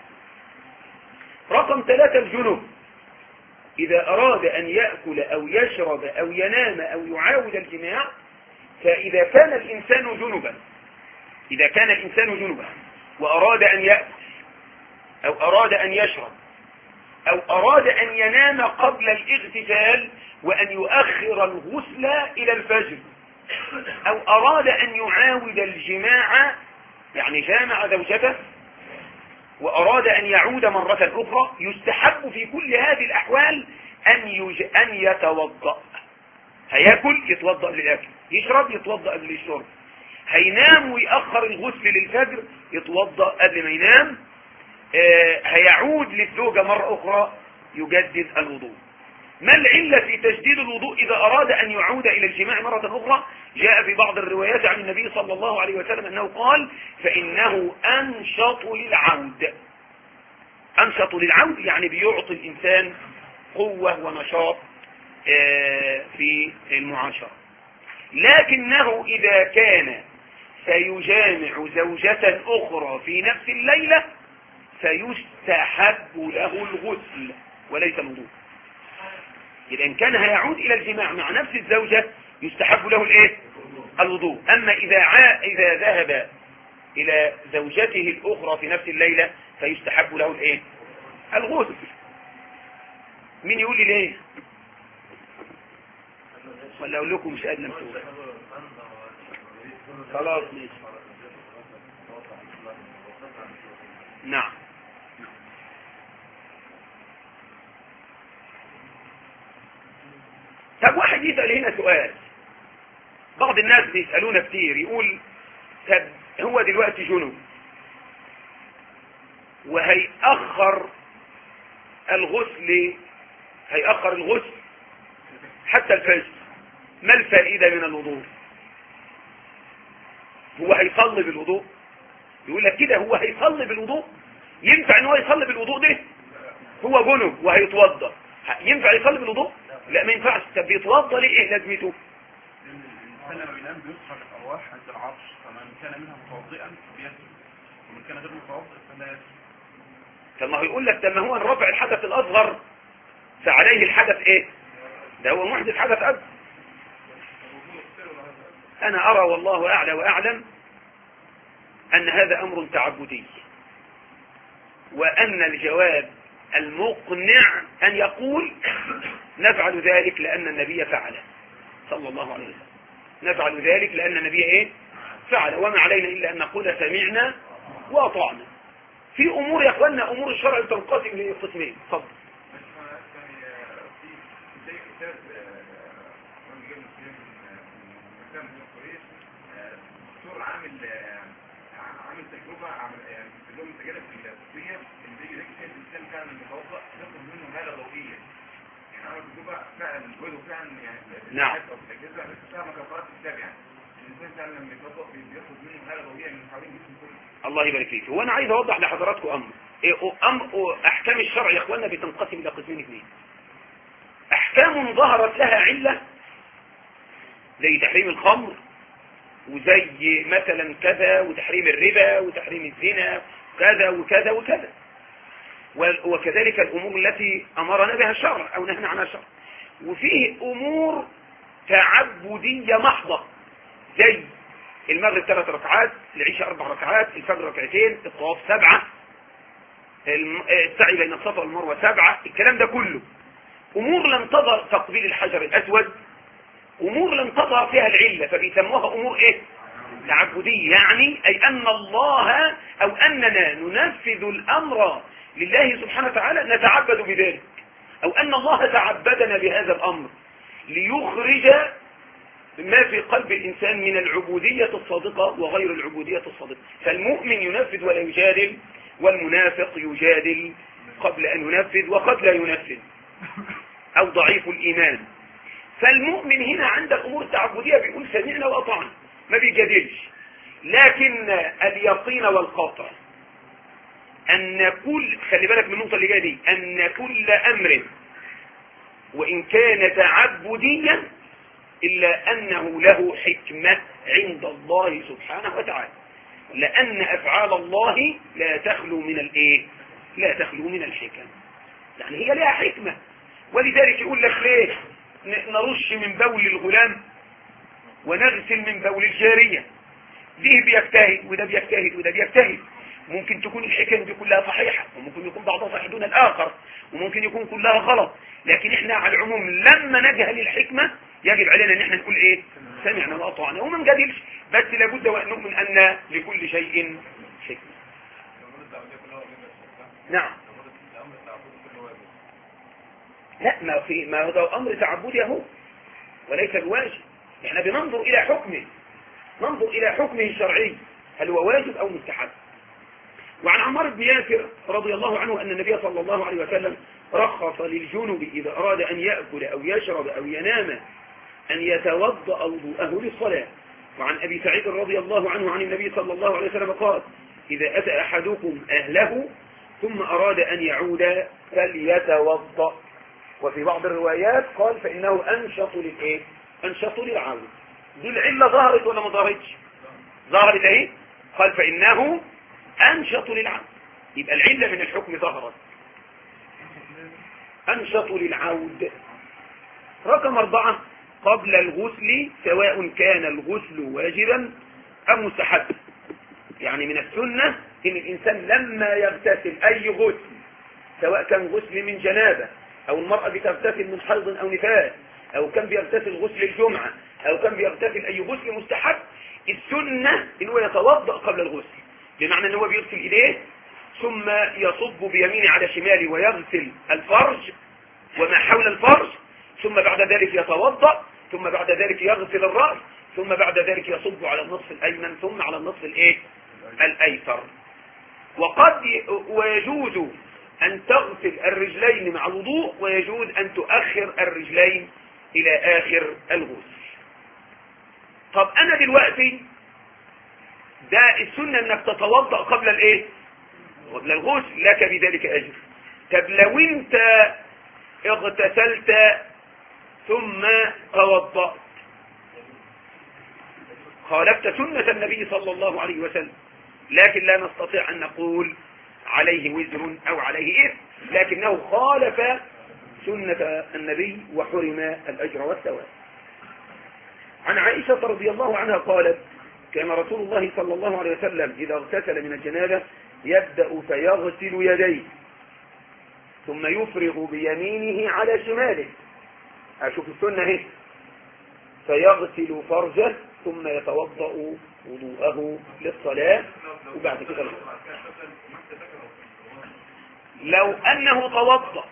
رقم ثلاثة الجنوب، إذا أراد أن يأكل أو يشرب أو ينام أو يعاود الجماع، فإذا كان الإنسان جنبا إذا كان الإنسان جنبا وأراد أن يأكل أو أراد أن يشرب أو أراد أن ينام قبل الاغتسال وأن يؤخر الغسل إلى الفجر، أو أراد أن يعاود الجماع، يعني جامع زوجته وأراد أن يعود مرة أخرى، يستحب في كل هذه الأحوال أن, يج... أن يتوضأ. هيأكل يتوضأ للأكل، يشرب يتوضأ قبل الشرب، هينام ويأخر الغسل للفجر يتوضأ قبل ما ينام، آه هيعود للزوجة مرة أخرى يجدد الوضوء. ما العلة في تجديد الوضوء إذا أراد أن يعود إلى الجماع مرة أخرى؟ جاء في بعض الروايات عن النبي صلى الله عليه وسلم أنه قال: فإنه أنشط للعود. أنشط للعود يعني بيعطي الإنسان قوة ونشاط في المعاشرة. لكنه إذا كان سيجامع زوجة أخرى في نفس الليلة فيستحب له الغسل وليس الوضوء. إذا إن كان هيعود إلى الجماع مع نفس الزوجة يستحب له الإيه؟ الوضوء. أما إذا عا إذا ذهب إلى زوجته الأخرى في نفس الليلة فيستحب له الإيه؟ الغسل. مين يقول لي ليه؟ ولا أقول لكم مش أدنى مسؤول؟ خلاص ماشي. نعم. طب واحد يسأل هنا سؤال، بعض الناس بيسألونا كتير، يقول: طب هو دلوقتي جنوب وهيأخر الغسل هيأخر الغسل حتى الفجر، ما الفائدة من الوضوء؟ هو هيصلي بالوضوء؟ يقول لك كده هو هيصلي بالوضوء؟ ينفع ان هو يصلي بالوضوء ده؟ هو جنب وهيتوضا، ينفع يصلي بالوضوء؟ لا ما ينفعش. طب بيتوضا ليه؟ ايه لازمته؟ الانسان لما بينام بيصحى الارواح عند العرش، فمن كان منها متوضئا فبيسجد ومن كان غير متوضئ فلا يسجد. طب ما هو يقول لك طب ما هو رفع الحدث الاصغر فعليه الحدث ايه؟ ده هو محدث حدث اكبر. انا ارى والله اعلى واعلم ان هذا امر تعبدي، وان الجواب المقنع ان يقول نفعل ذلك لان النبي فعله صلى الله عليه وسلم، نفعل ذلك لان النبي ايه؟ فعل، وما علينا الا ان نقول سمعنا واطعنا. في امور يا اخوانا امور الشرع تنقسم لقسمين. اتفضل. عامل عامل تجربه عامل يعني تجربه تجارب في الطبيه اللي بيجي يلاقي فيها الانسان فعلا متوضا ياخد منه هاله ضوئيه، يعني عامل تجربه فعلا وجده فعلا يعني نعم الاجهزه فيها مكافآت الكتاب، يعني الانسان فعلا لما يتوضا بياخد منه هاله ضوئيه من حوالين جسمه كله. الله يبارك فيك. هو انا عايز اوضح لحضراتكم امر إيه امر احكام الشرع يا اخوانا بتنقسم الى قسمين اثنين. احكام ظهرت لها عله زي تحريم الخمر وزي مثلا كذا، وتحريم الربا وتحريم الزنا كذا وكذا وكذا، وكذلك الامور التي امرنا بها الشرع او نهنا عنها الشرع. وفيه امور تعبديه محضه زي المغرب ثلاث ركعات، العشاء اربع ركعات، الفجر ركعتين، الطواف سبعه، السعي بين الصفا والمروه سبعه. الكلام ده كله امور لم تظهر تقبيل الحجر الاسود، امور لم تظهر فيها العله، فبيسموها امور ايه؟ تعبديه. يعني اي ان الله او اننا ننفذ الامر لله سبحانه وتعالى نتعبد بذلك، او ان الله تعبدنا بهذا الامر ليخرج ما في قلب الانسان من العبوديه الصادقه وغير العبوديه الصادقه. فالمؤمن ينفذ ولا يجادل، والمنافق يجادل قبل ان ينفذ وقد لا ينفذ، او ضعيف الايمان. فالمؤمن هنا عند الامور التعبديه بيقول سمعنا واطعنا، ما بيجادلش. لكن اليقين والقطع ان كل، خلي بالك من النقطه اللي جايه دي، ان كل امر وان كان تعبديا الا انه له حكمه عند الله سبحانه وتعالى، لان افعال الله لا تخلو من الايه؟ لا تخلو من الحكم، يعني هي لها حكمه. ولذلك يقول لك ليه نرش من بول الغلام ونغسل من بول الجارية؟ ليه بيجتهد وده بيجتهد وده بيجتهد؟ ممكن تكون الحكم دي كلها صحيحة، وممكن يكون بعضها صحيح دون الآخر، وممكن يكون كلها غلط. لكن احنا على العموم لما نجهل الحكمة يجب علينا ان احنا نقول ايه؟ سمعنا واطعنا، وما نجادلش، بس لابد وان نؤمن ان لكل شيء حكمة. نعم. لا، ما في ما هو امر تعبدي اهو وليس الواجب. احنا بننظر الى حكمه، ننظر الى حكمه الشرعي، هل هو واجب او مستحب. وعن عمار بن ياسر رضي الله عنه ان النبي صلى الله عليه وسلم رخص للجنب اذا اراد ان ياكل او يشرب او ينام ان يتوضا وضوءه للصلاه. وعن ابي سعيد رضي الله عنه عن النبي صلى الله عليه وسلم قال اذا اتى احدكم اهله ثم اراد ان يعود فليتوضا. وفي بعض الروايات قال فإنه أنشط للإيه؟ أنشط للعود. دي العلة ظهرت ولا ما ظهرتش؟ ظهرت اهي. قال فإنه أنشط للعود، يبقى العلة من الحكم ظهرت. أنشط للعود. رقم أربعة قبل الغسل سواء كان الغسل واجبا أم مستحب. يعني من السنة إن الإنسان لما يغتسل أي غسل، سواء كان غسل من جنابة او المرأة بتغتسل من حيض او نفاس، او كان بيغتسل غسل الجمعة، او كان بيغتسل اي غسل مستحب، السنة ان هو يتوضأ قبل الغسل، بمعنى ان هو بيغسل ايديه ثم يصب بيمينه على شماله ويغسل الفرج وما حول الفرج، ثم بعد ذلك يتوضأ، ثم بعد ذلك يغسل الرأس، ثم بعد ذلك يصب على النصف الايمن ثم على النصف الايه الايسر. وقد ويجوز أن تغسل الرجلين مع الوضوء، ويجوز أن تؤخر الرجلين إلى آخر الغسل. طب أنا دلوقتي ده السنة انك تتوضأ قبل الايه؟ قبل الغسل، لك بذلك اجر. طب لو انت اغتسلت ثم توضأت خالفت سنة النبي صلى الله عليه وسلم، لكن لا نستطيع ان نقول عليه وزر او عليه اثم، لكنه خالف سنة النبي وحرم الاجر والثواب. عن عائشة رضي الله عنها قالت: كان رسول الله صلى الله عليه وسلم إذا اغتسل من الجنابة يبدأ فيغسل يديه ثم يفرغ بيمينه على شماله. أشوف السنة اهي، فيغسل فرجه ثم يتوضأ وضوءه للصلاة وبعد كده الغسل. لو أنه توضأ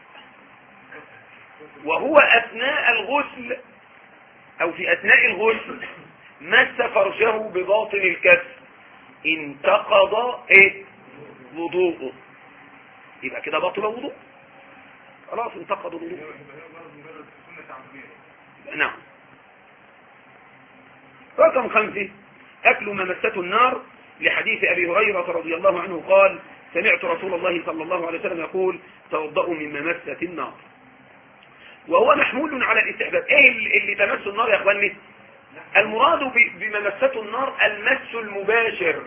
وهو أثناء الغسل أو في أثناء الغسل مس فرجه بباطن الكف انتقض ايه؟ وضوءه، يبقى كده باطل وضوء، خلاص انتقض الوضوء. نعم. رقم خمسة: أكل ما مسته النار، لحديث أبي هريرة رضي الله عنه قال: سمعت رسول الله صلى الله عليه وسلم يقول: توضأوا مما مست النار. وهو محمول على الاستحباب. ايه اللي تمس النار يا اخواني؟ المراد بما مسته النار المس المباشر.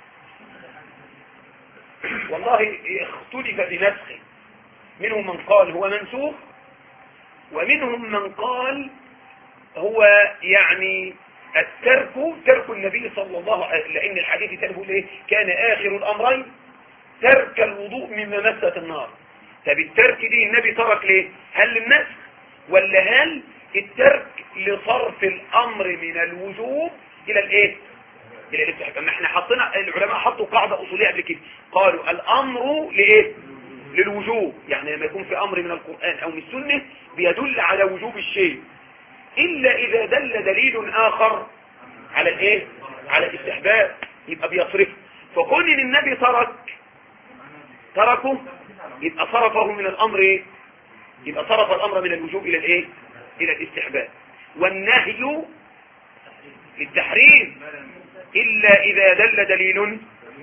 والله اختلف بنسخه، منهم من قال هو منسوخ، ومنهم من قال هو يعني الترك ترك النبي صلى الله عليه وسلم، لأن الحديث تقول ايه؟ كان آخر الأمرين ترك الوضوء مما مست النار. طب الترك دي النبي ترك ليه؟ هل للنسخ ولا هل الترك لصرف الأمر من الوجوب إلى الايه؟ إلى الاستحباب. ما احنا حطينا، العلماء حطوا قاعدة أصولية قبل كده، قالوا الأمر لإيه؟ للوجوب، يعني لما يكون في أمر من القرآن أو من السنة بيدل على وجوب الشيء، إلا إذا دل دليل آخر على الإيه؟ على الاستحباب، يبقى بيصرفه. فكون إن النبي ترك تركه يبقى صرفه من الأمر إيه؟ يبقى صرف الأمر من الوجوب إلى الإيه؟ إلى الاستحباب. والنهي للتحريم إلا إذا دل دليل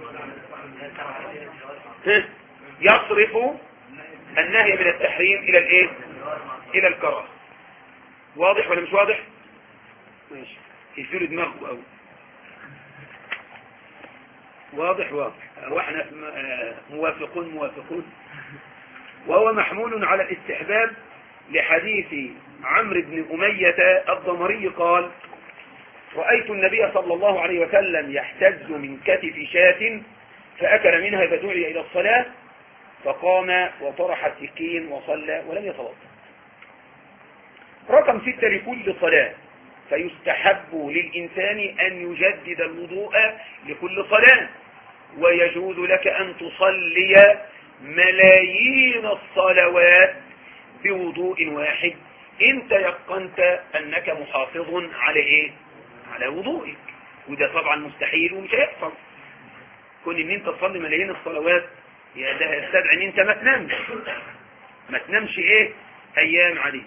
يصرف النهي من التحريم إلى الإيه؟ إلى الكراهة. واضح ولا مش واضح؟ ماشي، يزول دماغه أو واضح واضح، واحنا موافقون موافقون. وهو محمول على الاستحباب لحديث عمرو بن أمية الضمري قال: رأيت النبي صلى الله عليه وسلم يحتز من كتف شاة فأكل منها فدعي إلى الصلاة فقام وطرح السكين وصلى ولم يتوضأ. رقم ستة: لكل صلاة، فيستحب للإنسان أن يجدد الوضوء لكل صلاة، ويجوز لك أن تصلي ملايين الصلوات بوضوء واحد إن تيقنت أنك محافظ على إيه؟ على وضوئك، وده طبعا مستحيل ومش هيحصل. كون ان انت تصلي ملايين الصلوات يا ده يستدعي ان انت ما تنامش ما تنامش ايه ايام عديدة.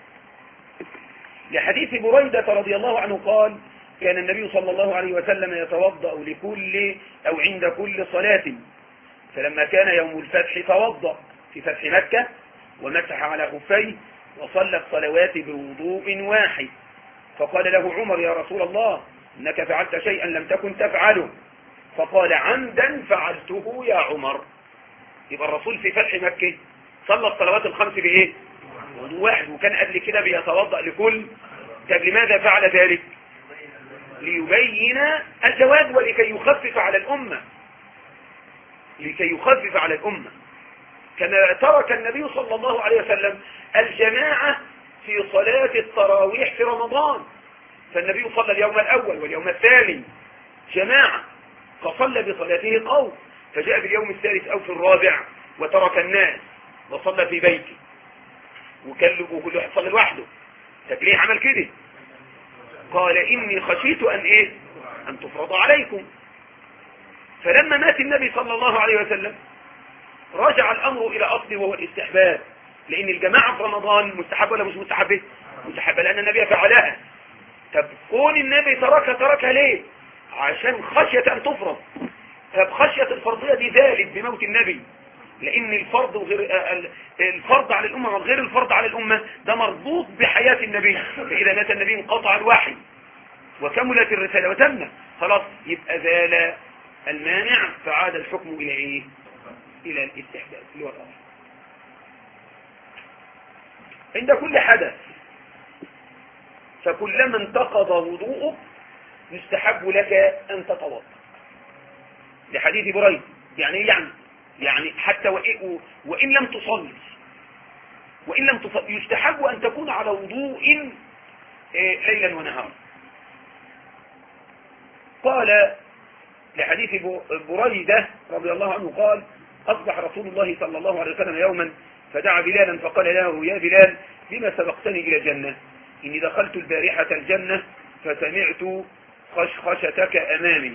لحديث بريدة رضي الله عنه قال: كان النبي صلى الله عليه وسلم يتوضأ لكل او عند كل صلاة، فلما كان يوم الفتح توضأ في فتح مكة ومسح على خفيه وصلى الصلوات بوضوء واحد. فقال له عمر: يا رسول الله إنك فعلت شيئا لم تكن تفعله. فقال: عمدا فعلته يا عمر. يبقى الرسول في فتح مكة صلى الصلوات الخمس بإيه؟ وضوء واحد، وكان قبل كده بيتوضأ لكل. طب لماذا فعل ذلك؟ ليبين الجواز ولكي يخفف على الأمة لكي يخفف على الأمة كما ترك النبي صلى الله عليه وسلم الجماعة في صلاة التراويح في رمضان، فالنبي صلى اليوم الأول واليوم الثاني جماعة، فصلى بصلاته قوم، فجاء في اليوم الثالث أو في الرابع وترك الناس وصلى في بيته، وكل واحد صلى لوحده. طب ليه عمل كده؟ قال: إني خشيت أن إيه؟ أن تفرض عليكم. فلما مات النبي صلى الله عليه وسلم رجع الأمر إلى أصله وهو الاستحباب، لأن الجماعة في رمضان مستحب ولا مش مستحبة؟ مستحبة، لأن النبي فعلها. طب كون النبي تركها تركها ليه؟ عشان خشية أن تفرض. خشية الفرضية دي زالت بموت النبي، لأن الفرض وغير الفرض على الأمة وغير الفرض على الأمة ده مربوط بحياة النبي، فإذا مات النبي انقطع الوحي وكملت الرسالة وتمت، خلاص يبقى زال المانع، فعاد الحكم إلى إيه؟ إلى الاستحباب اللي هو الأصل. عند كل حدث فكلما انتقض وضوءك يستحب لك أن تتوضأ، لحديث بريد. يعني يعني يعني حتى وإن, وإن لم تصلي وإن لم تصلي يستحب أن تكون على وضوء ليلا ونهارا. قال لحديث بريدة رضي الله عنه قال: أصبح رسول الله صلى الله عليه وسلم يوما فدعا بلالا فقال له: يا بلال بما سبقتني إلى الجنة؟ إني دخلت البارحة الجنة فسمعت خشخشتك أمامي.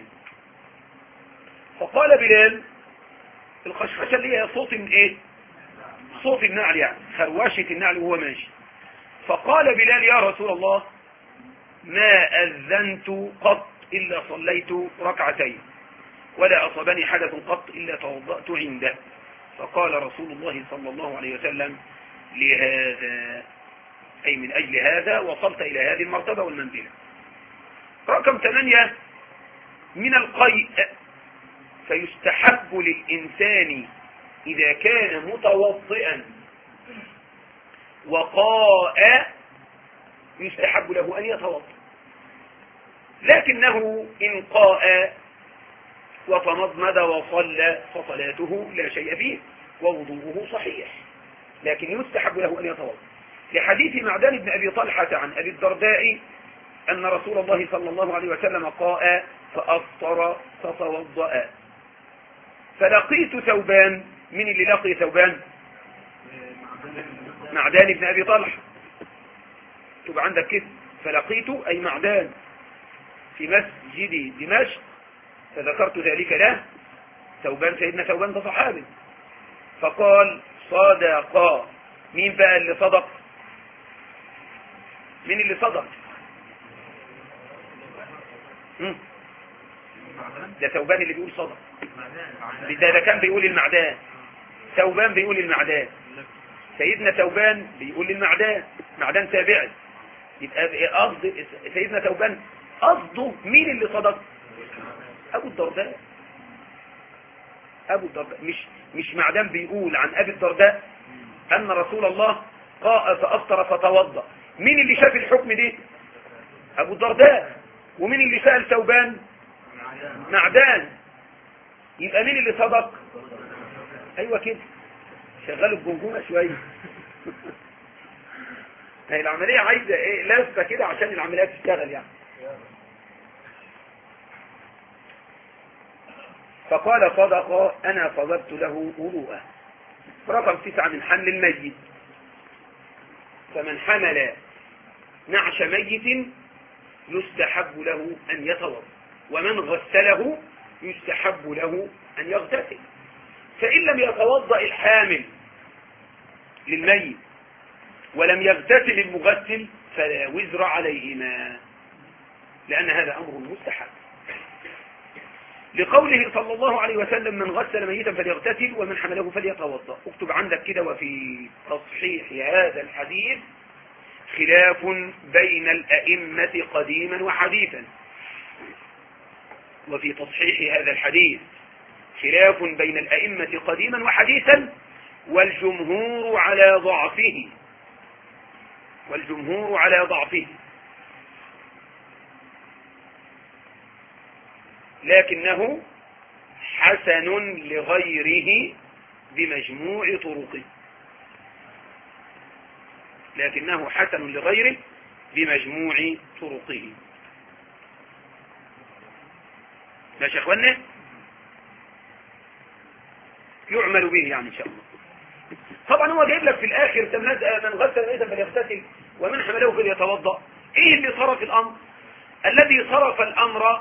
فقال بلال، الخشخشة اللي هي صوت ايه؟ صوت النعل، يعني خرواشة النعل وهو ماشي. فقال بلال: يا رسول الله ما أذنت قط إلا صليت ركعتين ولا أصابني حدث قط إلا توضأت عنده. فقال رسول الله صلى الله عليه وسلم: لهذا، أي من أجل هذا وصلت إلى هذه المرتبة والمنزلة. رقم ثمانية من القيء، فيستحب للإنسان إذا كان متوضئا وقاء يستحب له أن يتوضأ، لكنه إن قاء وتمضمض وصلى فصلاته لا شيء فيه ووضوءه صحيح، لكن يستحب له أن يتوضأ، لحديث معدان بن أبي طلحة عن أبي الدرداء أن رسول الله صلى الله عليه وسلم قاء فأفطر فتوضأ. فلقيت ثوبان. من اللي لقي ثوبان؟ معدان بن أبي طلحة. تبقى عندك كده، فلقيت أي معدان في مسجد دمشق فذكرت ذلك له. ثوبان سيدنا ثوبان ده صحابي، فقال: صدق. مين بقى اللي صدق؟ مين اللي صدق؟ مم. ده ثوبان اللي بيقول صدق، ده, ده كان بيقول المعدان. ثوبان بيقول المعدان، سيدنا ثوبان بيقول المعدان، معدان تابعي. يبقى قصد سيدنا ثوبان قصده مين اللي صدق؟ ابو الدرداء. ابو الدرداء، مش مش معدان بيقول عن ابي الدرداء ان رسول الله قاء فافطر فتوضا. مين اللي شاف الحكم دي؟ ابو الدرداء. ومين اللي سأل ثوبان؟ معدان. يبقى مين اللي صدق؟ ايوه كده، شغلوا الجمجمه شويه. هي العمليه عايزه ايه؟ لفه كده عشان العمليه تشتغل يعني. فقال: صدق، انا فضلت له وضوءه. رقم تسعة من حمل الميت، فمن حمل نعش ميت يستحب له ان يتوضا، ومن غسله يستحب له ان يغتسل. فإن لم يتوضأ الحامل للميت ولم يغتسل المغسل فلا وزر عليهما، لأن هذا أمر مستحب، لقوله صلى الله عليه وسلم: من غسل ميتا فليغتسل ومن حمله فليتوضأ. اكتب عندك كده: وفي تصحيح هذا الحديث خلاف بين الأئمة قديما وحديثا. وفي تصحيح هذا الحديث خلاف بين الأئمة قديما وحديثا، والجمهور على ضعفه والجمهور على ضعفه لكنه حسن لغيره بمجموع طرقه لكنه حسن لغيره بمجموع طرقه ماشي يا اخوانا؟ يعمل به يعني ان شاء الله. طبعا هو جايب لك في الاخر: من غسل ميتا فليغتسل ومن حمله فليتوضا. ايه اللي صرف الامر؟ الذي صرف الامر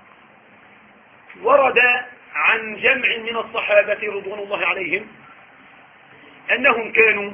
ورد عن جمع من الصحابة رضوان الله عليهم انهم كانوا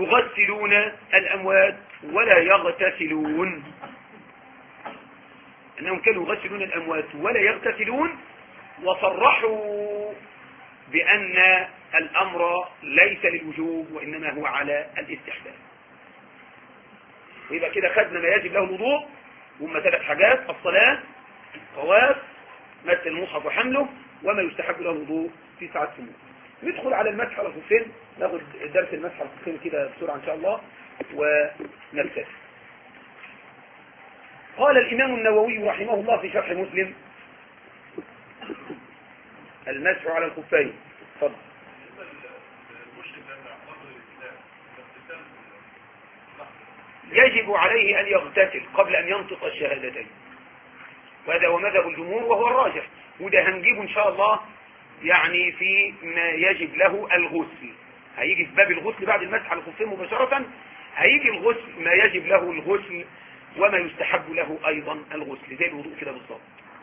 يغسلون الاموات ولا يغتسلون. أنهم كانوا يغسلون الأموات ولا يغتسلون، وصرحوا بأن الأمر ليس للوجوب وإنما هو على الاستحباب. ويبقى كده خدنا ما يجب له الوضوء، وهم ثلاث حاجات: الصلاة، الطواف، مس المصحف وحمله، وما يستحب له الوضوء في ساعة سموه. ندخل على المسح على الخفين، ناخد درس المسح على الخفين كده بسرعة إن شاء الله ونكتفي. قال الإمام النووي رحمه الله في شرح مسلم: المسح على الخفين. تفضل. يجب عليه أن يغتسل قبل أن ينطق الشهادتين، وهذا هو مذهب الجمهور وهو الراجح، وده هنجيبه إن شاء الله يعني في ما يجب له الغسل. هيجي في باب الغسل بعد المسح على الخفين مباشرة، هيجي الغسل ما يجب له الغسل وما يستحب له أيضا الغسل، زي الوضوء كده بالظبط.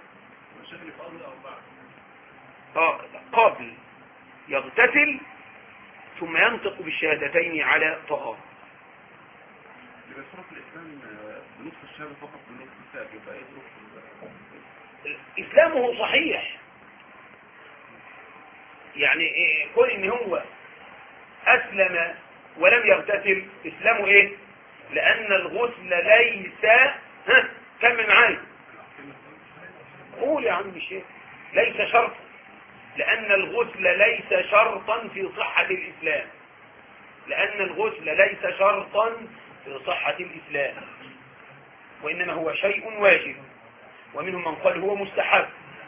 آه قبل يغتسل ثم ينطق بالشهادتين على طهارة. يبقى شرط الإسلام بنصف الشهادة فقط بنصف الساعة، يبقى ايه ظروف إسلامه صحيح، يعني إيه كون إن هو أسلم ولم يغتسل إسلامه إيه؟ لأن الغسل ليس ها كمل معايا قول يا عم الشيخ ليس شرط، لأن الغسل ليس شرطا في صحة الإسلام، لأن الغسل ليس شرطا في صحة الإسلام، وإنما هو شيء واجب، ومنهم من قال هو مستحب.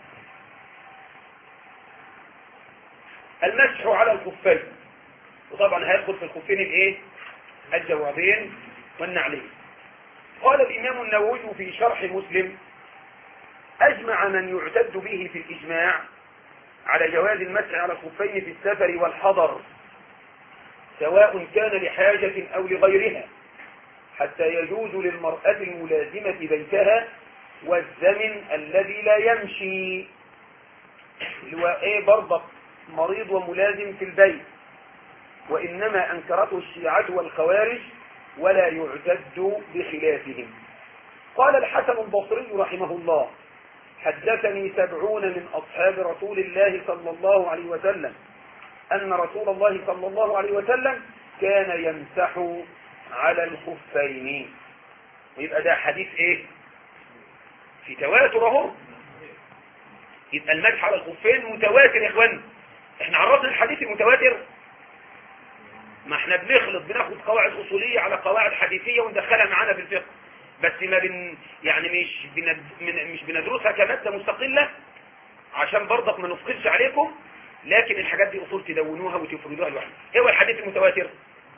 المسح على الخفين، وطبعا هيدخل في الخفين الايه؟ الجوابين والنعلين. قال الإمام النووي في شرح مسلم: أجمع من يعتد به في الإجماع على جواز المسح على الخفين في السفر والحضر، سواء كان لحاجة أو لغيرها، حتى يجوز للمرأة الملازمة بيتها والزمن الذي لا يمشي، اللي هو ايه برضك مريض وملازم في البيت، وإنما أنكرته الشيعة والخوارج ولا يعتد بخلافهم. قال الحسن البصري رحمه الله: حدثني سبعون من أصحاب رسول الله صلى الله عليه وسلم أن رسول الله صلى الله عليه وسلم كان يمسح على الخفين. ويبقى ده حديث ايه؟ في تواتر اهو. يبقى المسح على الخفين متواتر يا اخوان. احنا عرفنا الحديث المتواتر، ما احنا بنخلط، بناخد قواعد اصوليه على قواعد حديثيه وندخلها معانا في الفقه، بس ما بن يعني مش بند مش بندرسها كماده مستقله عشان برضك ما نفقدش عليكم، لكن الحاجات دي اصول تدونوها وتفردوها لوحدها. ايه هو الحديث المتواتر؟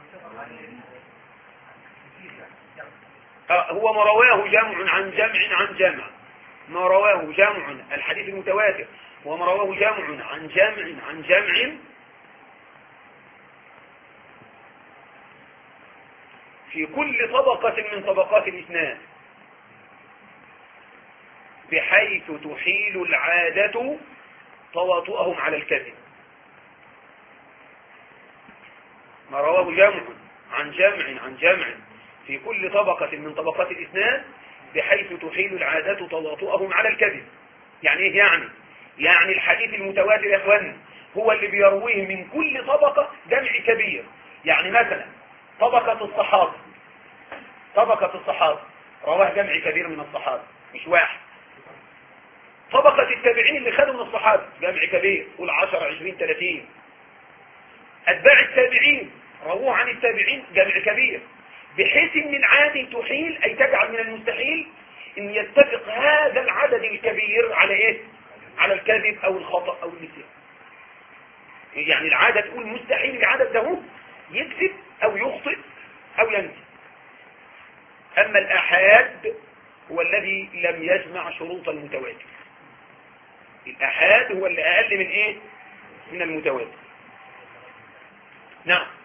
اه هو ما رواه جمع عن جمع عن جمع، ما رواه جمع الحديث المتواتر وما رواه جمع عن جمع عن جمع في كل طبقة من طبقات الإسناد، بحيث تحيل العادة تواطؤهم على الكذب. ما رواه جمع عن جمع عن جمع في كل طبقة من طبقات الإسناد بحيث تحيل العادة تواطؤهم على الكذب. يعني ايه يعني؟ يعني الحديث المتواتر يا اخوان هو اللي بيرويه من كل طبقة جمع كبير. يعني مثلا طبقة الصحابة، طبقة الصحابة رواه جمع كبير من الصحابة مش واحد. طبقة التابعين اللي خدوا من الصحابة جمع كبير، قول عشرة عشرين ثلاثين. أتباع التابعين رواه عن التابعين جمع كبير، بحيث ان العادة تحيل أي تجعل من المستحيل ان يتفق هذا العدد الكبير على ايه؟ على الكذب او الخطأ او النسيان. يعني العادة تقول مستحيل العدد ده يكذب او يخطئ او ينسي. اما الآحاد هو الذي لم يجمع شروط المتواتر. الآحاد هو اللي اقل من ايه؟ من المتواتر. نعم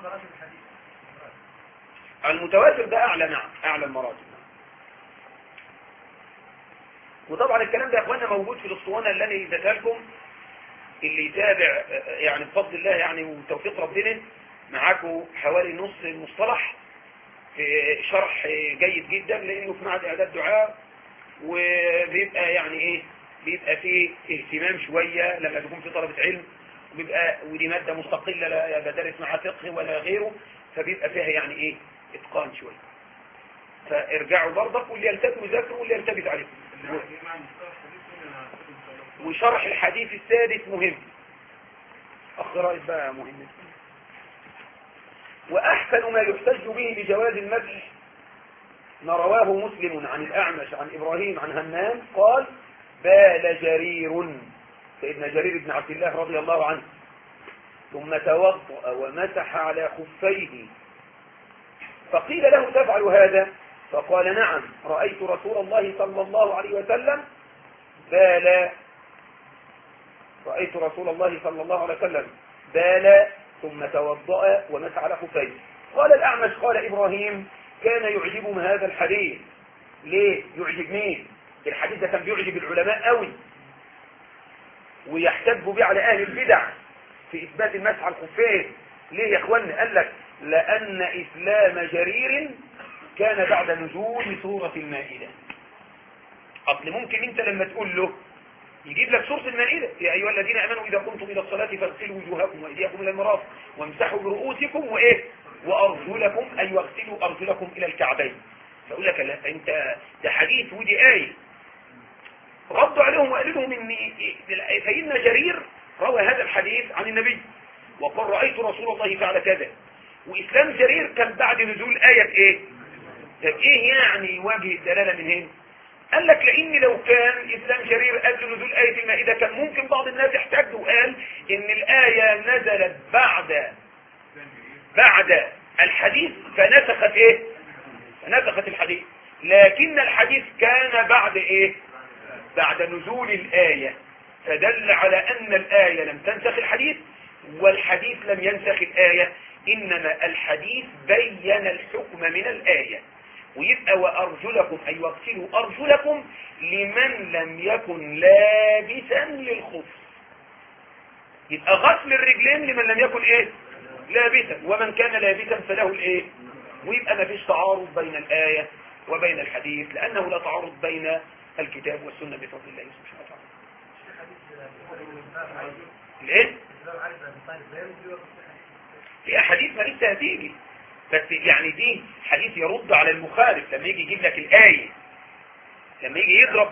المتواتر ده اعلى، نعم اعلى المراتب. وطبعا الكلام ده يا اخوانا موجود في الاسطوانه اللي انا اديتها لكم، اللي يتابع يعني بفضل الله يعني وتوفيق ربنا معاكم حوالي نص المصطلح في شرح جيد جدا، لانه في معهد اعداد دعاء وبيبقى يعني ايه بيبقى فيه اهتمام شوية لما تكون في طلبة علم، وبيبقى ودي مادة مستقلة لا بدرس مع فقه ولا غيره، فبيبقى فيها يعني ايه اتقان شوية. فارجعوا برضك واللي يلتزم يذاكروا واللي يلتبس عليكم. وشرح الحديث السادس مهم، القراءة بقى مهم. وأحسن ما يحتج به بجواز المسح ما رواه مسلم عن الأعمش عن إبراهيم عن همام قال: بال جرير، سيدنا جرير بن عبد الله رضي الله عنه، ثم توضأ ومسح على خفيه، فقيل له: تفعل هذا؟ فقال: نعم، رأيت رسول الله صلى الله عليه وسلم بال رأيت رسول الله صلى الله عليه وسلم بال ثم توضأ ومسح على خفيه. قال الأعمش: قال إبراهيم: كان يعجبهم هذا الحديث. ليه يعجب مين؟ الحديث ده كان بيعجب العلماء قوي، ويحتج به على أهل البدع في إثبات المسح على الخفين. ليه يا إخواننا؟ قال لك: لأن إسلام جرير كان بعد نزول سورة المائدة. أصل ممكن أنت لما تقول له يجيب لك سورة المائدة: يا أيها الذين آمنوا إذا قمتم إلى الصلاة فاغسلوا وجوهكم وأيديكم إلى المرافق وامسحوا برؤوسكم وإيه وأرجلكم، أي واغسلوا أرجلكم إلى الكعبين. فأقول لك: لا، أنت ده حديث ودي آية. ردوا عليهم وقالوا لهم إن سيدنا جرير روى هذا الحديث عن النبي وقال: رأيت رسول الله فعل كذا. وإسلام جرير كان بعد نزول آية إيه؟ طب إيه يعني وجه الدلالة من هنا؟ قال لك: لأن لو كان إسلام جرير قبل نزول آية المائدة كان ممكن بعض الناس يحتج وقال إن الآية نزلت بعد بعد الحديث فنسخت إيه؟ فنسخت الحديث. لكن الحديث كان بعد إيه؟ بعد نزول الآية، فدل على أن الآية لم تنسخ الحديث والحديث لم ينسخ الآية، إنما الحديث بين الحكم من الآية. ويبقى وأرجلكم أي واغسلوا أرجلكم لمن لم يكن لابسا للخف. يبقى غسل الرجلين لمن لم يكن إيه؟ لابسا، ومن كان لابسا فله الإيه؟ ويبقى ما فيش تعارض بين الآية وبين الحديث، لأنه لا تعارض بين الكتاب والسنة بفضل الله سبحانه وتعالى. ليه؟ في أحاديث ما لسه هتيجي، بس يعني دي حديث يرد على المخالف لما يجي يجيب لك الآية، لما يجي يضرب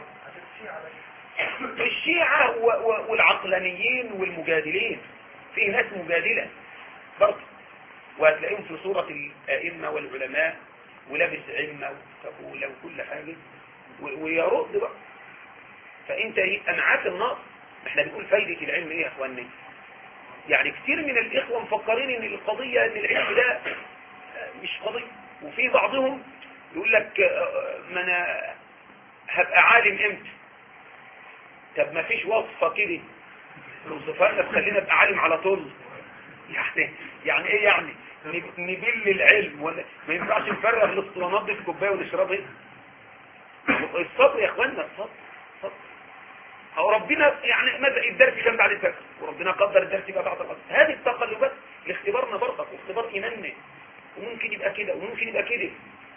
الشيعة والعقلانيين والمجادلين. فيه ناس مجادلة برضه، وهتلاقيهم في صورة الأئمة والعلماء ولابس علمة وكفولة وكل حاجة ويرد بقى. فانت يبقى معاك النص. احنا بنقول فايدة العلم ايه يا اخواني؟ يعني كتير من الاخوة مفكرين ان القضية ان العلم ده مش قضية، وفي بعضهم يقول لك ما انا هبقى عالم امتى؟ طب ما فيش وصفة كده توصفها لنا تخلينا ابقى عالم على طول؟ يعني يعني ايه يعني نبل العلم؟ ولا ما ينفعش نفرغ الاسطوانات دي في كوبايه ونشربها؟ الصبر يا اخوانا، الصبر الصبر. او ربنا يعني ماذا الدرس كان بعد الفجر وربنا قدر الدرس يبقى بعد العصر. هذه التقلبات لاختبارنا برضك واختبار ايماننا، وممكن يبقى كده وممكن يبقى كده.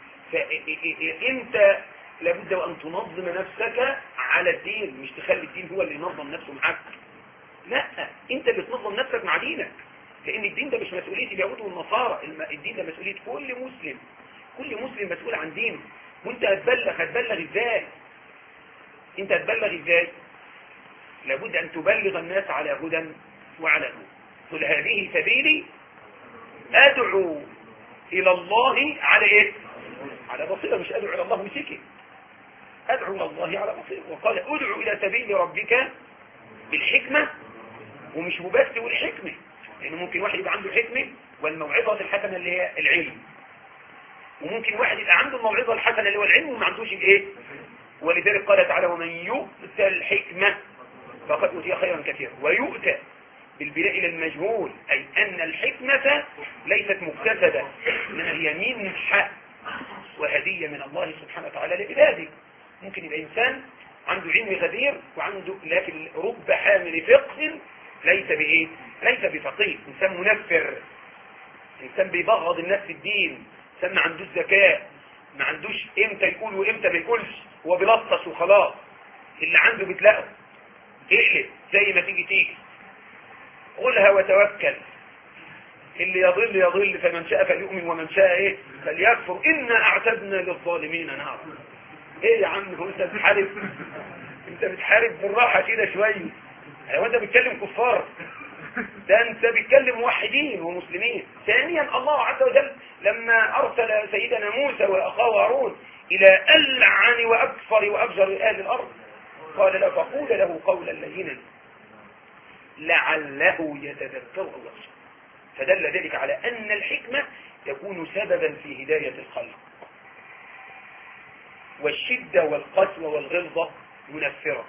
فانت لابد وان تنظم نفسك على الدين، مش تخلي الدين هو اللي ينظم نفسه معاك. لا، انت اللي تنظم نفسك مع دينك، لان الدين ده مش مسؤوليه اليهود والنصارى، الدين ده مسؤوليه كل مسلم. كل مسلم مسؤول عن دينه. وانت هتبلغ هتبلغ ازاي؟ انت هتبلغ ازاي؟ لابد ان تبلغ الناس على هدى وعلى نور. قل هذه سبيلي ادعو الى الله على ايه؟ على بصيرة. مش ادعو الى الله وسكت، ادعو الى الله على بصيرة. وقال ادعو الى سبيل ربك بالحكمة، ومش مبث والحكمة، لأنه ممكن واحد يبقى عنده حكمة والموعظة الحسنة اللي هي العلم، وممكن واحد يبقى عنده الموعظة الحسنة اللي هو العلم وما عندوش الايه. ولذلك قال تعالى: ومن يؤتى الحكمة فقد أوتي خيرا كثيرا. ويؤتى بالبناء إلى المجهول، أي أن الحكمة ليست مكتسبة، إنما هي منحة وهدية من الله سبحانه وتعالى لعباده. ممكن يبقى إنسان عنده علم غزير وعنده، لكن رب حامل فقه ليس بإيه؟ ليس بفقيه. إنسان منفر، إنسان بيبغض الناس في الدين، إنسان ما عندوش ذكاء، ما عندوش إمتى يقول وإمتى ما يقولش، هو بيلطش وخلاص، اللي عنده بتلاقه اقلب زي ما تيجي تيجي، قلها وتوكل، اللي يضل يضل، فمن شاء فليؤمن ومن شاء ايه فليكفر، إنا أعتدنا للظالمين نارا. ايه يا عم، هو انت بتحارب انت بتحارب بالراحة كده شوية، هو انت بتكلم كفار؟ ده انت بتكلم موحدين ومسلمين. ثانيا الله عز وجل لما ارسل سيدنا موسى واخاه هارون الى العن واكفر واكجر اهل الارض، قال له فقول له قولا لينا لعله يتذكر او يخشى. فدل ذلك على ان الحكمة تكون سببا في هداية الخلق، والشدة والقسوة والغلظة منفرة.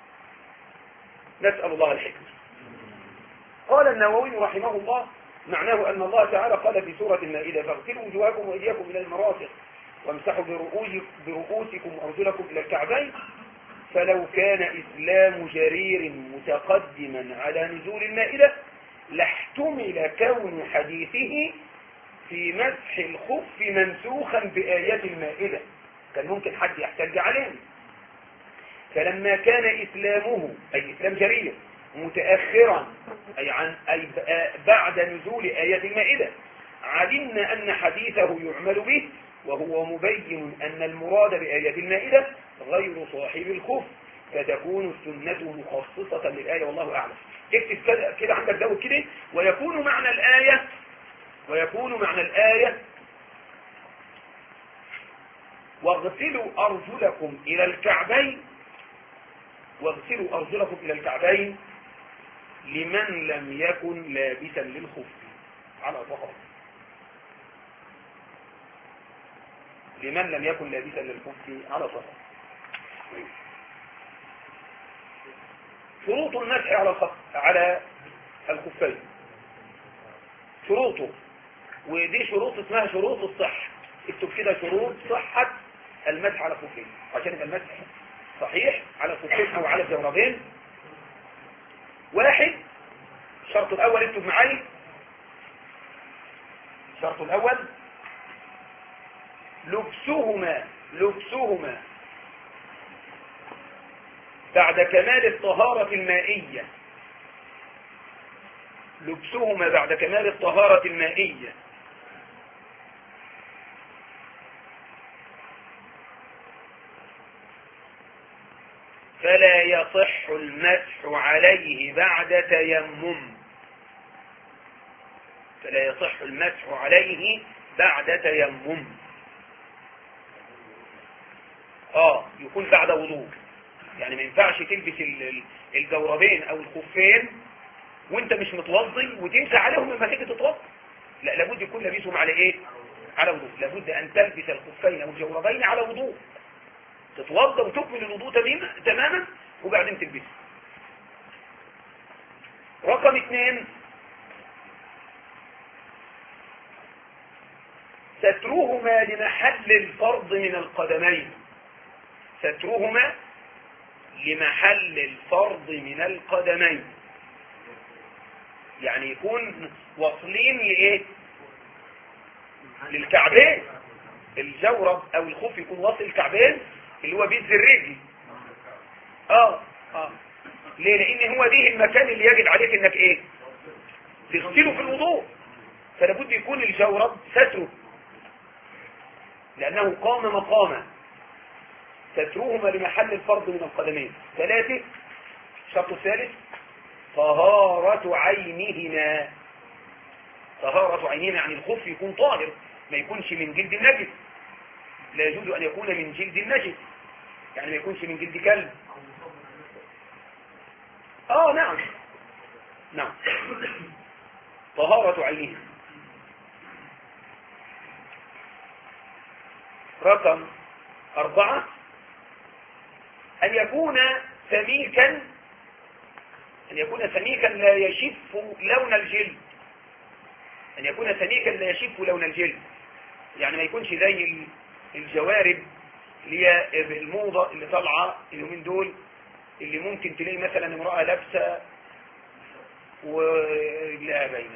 نسأل الله الحكمة. قال النووي رحمه الله معناه أن الله تعالى قال في سورة المائدة فاغسلوا وجوهكم وإيديكم إلى المرافق وامسحوا برؤوسكم وأرجلكم إلى الكعبين، فلو كان إسلام جرير متقدما على نزول المائدة لاحتمل كون حديثه في مسح الخف منسوخا بآيات المائدة، كان ممكن حد يحتج عليه. فلما كان إسلامه أي إسلام جرير متأخرا أي, عن أي بعد نزول آيات المائدة، علمنا أن حديثه يعمل به، وهو مبين أن المراد بآيات المائدة غير صاحب الخف، فتكون السنة مخصصة للآية والله أعلم. اكتب كده عندك داود كده، ويكون معنى الآية ويكون معنى الآية واغسلوا أرجلكم إلى الكعبين واغسلوا أرجلكم إلى الكعبين لمن لم يكن لابسا للخف على طهارة، لمن لم يكن لابسا للخف على طهارة. شروط المسح على الخف على الخفين، شروطه، ودي شروط اسمها شروط الصحة. اكتب كده شروط صحة المسح على الخفين عشان يبقى المسح صحيح على الخفين او على الجوربين. واحد، الشرط الاول اكتب معي، الشرط الاول لبسهما لبسهما بعد كمال الطهارة المائية، لبسهما بعد كمال الطهارة المائية، فلا يصح المسح عليه بعد تيمم، فلا يصح المسح عليه بعد تيمم. اه يكون بعد وضوء، يعني ما ينفعش تلبس الجوربين او الخفين وانت مش متوضي وتمسح عليهم لما تيجي تتوضا، لا، لابد يكون لابسهم على ايه؟ على وضوء. لابد ان تلبس الخفين او الجوربين على وضوء، تتوضا وتكمل الوضوء تماما وبعدين تلبسه. رقم اثنين، سترهما لمحل الفرض من القدمين، سترهما لمحل الفرض من القدمين، يعني يكون واصلين لايه؟ للكعبين. الجورب او الخف يكون واصل الكعبين اللي هو بيز الرجل. اه اه ليه؟ لان هو دي المكان اللي يجب عليك انك ايه؟ تغسله في الوضوء، فلا بد يكون الجورب ستره لانه قام مقاما. سترهما لمحل الفرض من القدمين. ثلاثة، الشرط الثالث طهارة عينهما، طهارة عينهما يعني الخف يكون طاهر، ما يكونش من جلد النجس، لا يجوز ان يكون من جلد النجس، يعني ما يكونش من جلد كلب. اه نعم نعم طهارة عينهما. رقم أربعة، أن يكون سميكا أن يكون سميكا لا يشف لون الجلد، أن يكون سميكا لا يشف لون الجلد، يعني ما يكونش زي الجوارب اللي هي الموضة اللي طالعة اليومين دول، اللي ممكن تلاقي مثلا امرأة لابسة ورجلها باينة.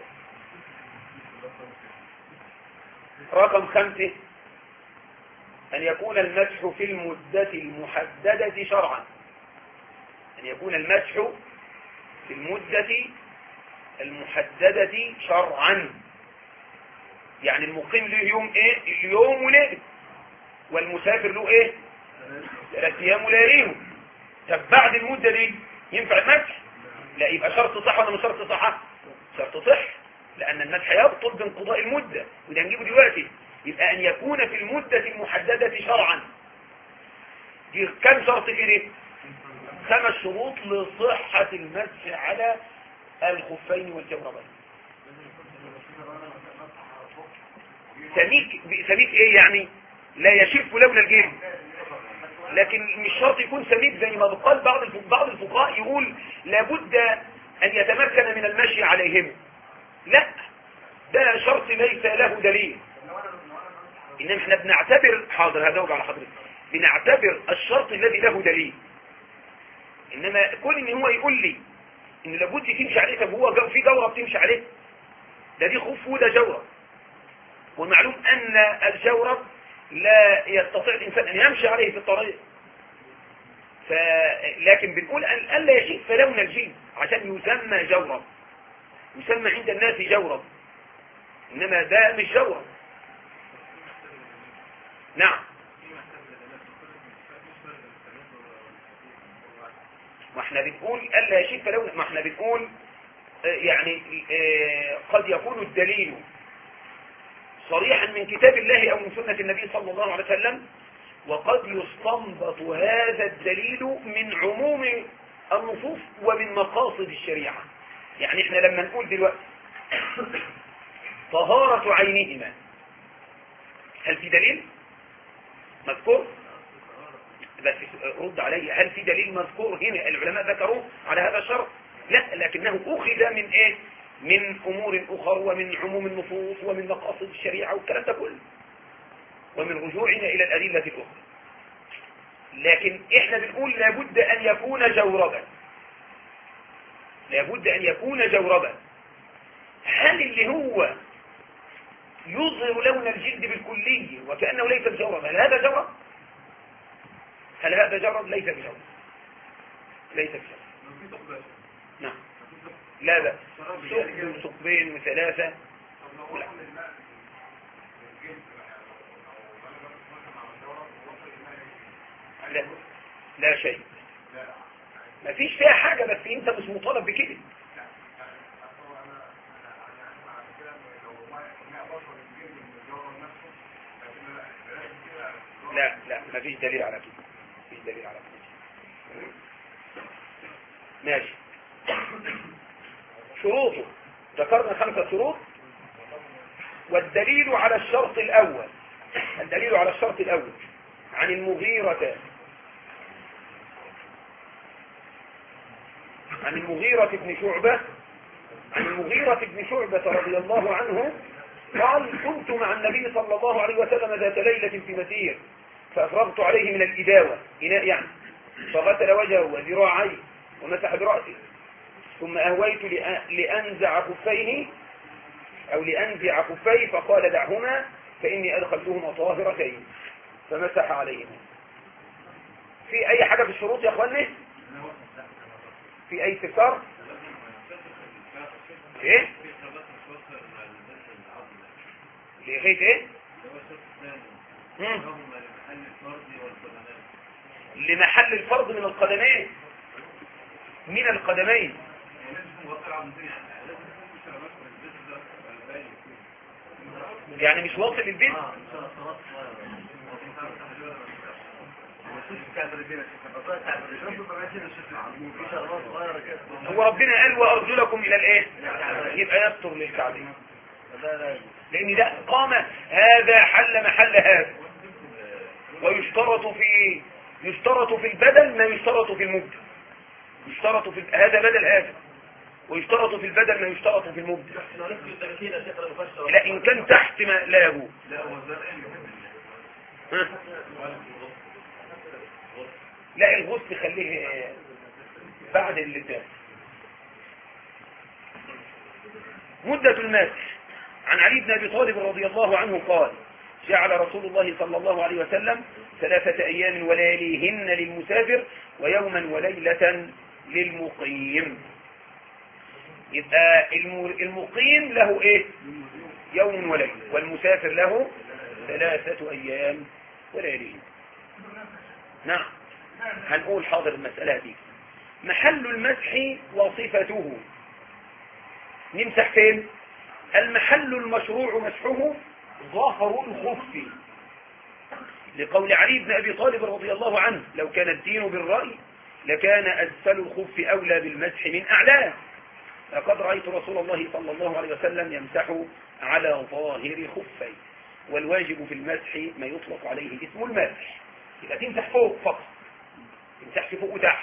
رقم خمسة، أن يكون المسح في المدة المحددة شرعا، أن يكون المسح في المدة المحددة شرعا. يعني المقيم له يوم ايه؟ اليوم وليله، والمسافر له ايه؟ ثلاث ايام ولياليهم. طب بعد المدة دي ينفع المسح؟ لا، يبقى شرط صح ولا مش شرط صح؟ شرط صح، لأن المسح يبطل بانقضاء المدة، وده هنجيبه دلوقتي. يبقى أن يكون في المدة المحددة شرعا. دي كم شرط كده؟ خمس شروط لصحة المسح على الخفين والجوربين. سميك سميك ايه يعني؟ لا يشف لون الجلد، لكن مش شرط يكون سميك زي ما بقال بعض بعض الفقهاء يقول لابد ان يتمكن من المشي عليهم. لا، ده شرط ليس له دليل. انما احنا بنعتبر، حاضر هجاوب على حضرتك، بنعتبر الشرط الذي له دليل. انما كل ان هو يقول لي ان لابد تمشي عليه، طب هو جو في جورب تمشي عليه؟ ده دي خف وده جورب، والمعلوم ان الجورب لا يستطيع الانسان ان يمشي عليه في الطريق. ف... لكن بنقول ان الا يشف لون الجلد عشان يسمى جورب، يسمى عند الناس جورب، انما ده مش جورب. نعم، ما احنا بنقول الا يشف لون، ما احنا بنقول يعني قد يكون الدليل صريحا من كتاب الله او من سنة النبي صلى الله عليه وسلم، وقد يستنبط هذا الدليل من عموم النصوص ومن مقاصد الشريعة. يعني احنا لما نقول دلوقتي طهارة عينهما، هل في دليل مذكور؟ بس رد علي، هل في دليل مذكور هنا العلماء ذكروه على هذا الشرط؟ لا، لكنه أخذ من ايه؟ من امور اخرى ومن عموم النصوص ومن مقاصد الشريعة والكلام ده كله، ومن رجوعنا الى الادلة الاخرى. لكن احنا بنقول لابد ان يكون جوربا، لابد ان يكون جوربا. هل اللي هو يظهر لون الجلد بالكلية وكأنه ليس بجورب، هل هذا جورب؟ هل هذا جورب؟ ليس بجورب، ليس بجورب. نعم، لا لا، ثقب وثقبين وثلاثة. لا. لا لا شيء، ما فيش فيها حاجة، بس انت مش مطالب بكده. لا لا، ما فيش دليل على كده، ما فيش دليل على كده. ماشي. شروطه ذكرنا خمسة شروط، والدليل على الشرط الأول، الدليل على الشرط الأول عن المغيرة عن المغيرة بن شعبة عن المغيرة بن شعبة رضي الله عنه قال: كنت مع النبي صلى الله عليه وسلم ذات ليلة في مسير، فأفرغت عليه من الإداوة، إناء يعني، فغسل وجهه وذراعيه ومسح برأسه، ثم أهويت لأنزع خفيه أو لأنزع خفيه، فقال: دعهما فإني أدخلتهما طاهرتين، فمسح عليهما. في أي حاجة في الشروط يا أخواني؟ في أي استفسار؟ إيه؟ لغاية إيه؟ لمحل الفرض من القدمين. من القدمين يعني مش واصل للبيت. هو ربنا قال: وأرجلكم إلى الإيه؟ يبقى يستر للكعبين، لأن ده قام هذا حل محل هذا. ويشترط في يشترط في البدل ما يشترط في المبدل، يشترط في هذا بدل هذا، ويشترط في البدل ما يشترط في المبدل. لا، إن كان تحت ما لا يجوز. لا، الغسل خليه بعد اللسان. مدة المسح عن علي بن أبي طالب رضي الله عنه قال: جعل رسول الله صلى الله عليه وسلم ثلاثة أيام ولياليهن للمسافر ويوما وليلة للمقيم. يبقى المقيم له إيه؟ يوم وليلة، والمسافر له ثلاثة أيام ولياليهن. نعم، هنقول حاضر المسألة دي. محل المسح وصفته، نمسح فين؟ المحل المشروع مسحه ظهر الخف، لقول علي بن أبي طالب رضي الله عنه: لو كان الدين بالرأي لكان أسفل الخف أولى بالمسح من أعلاه، لقد رأيت رسول الله صلى الله عليه وسلم يمسح على ظاهر خفيه. والواجب في المسح ما يطلق عليه اسم المسح، يبقى تمسح فوق فقط، تمسحش فوق وتحت.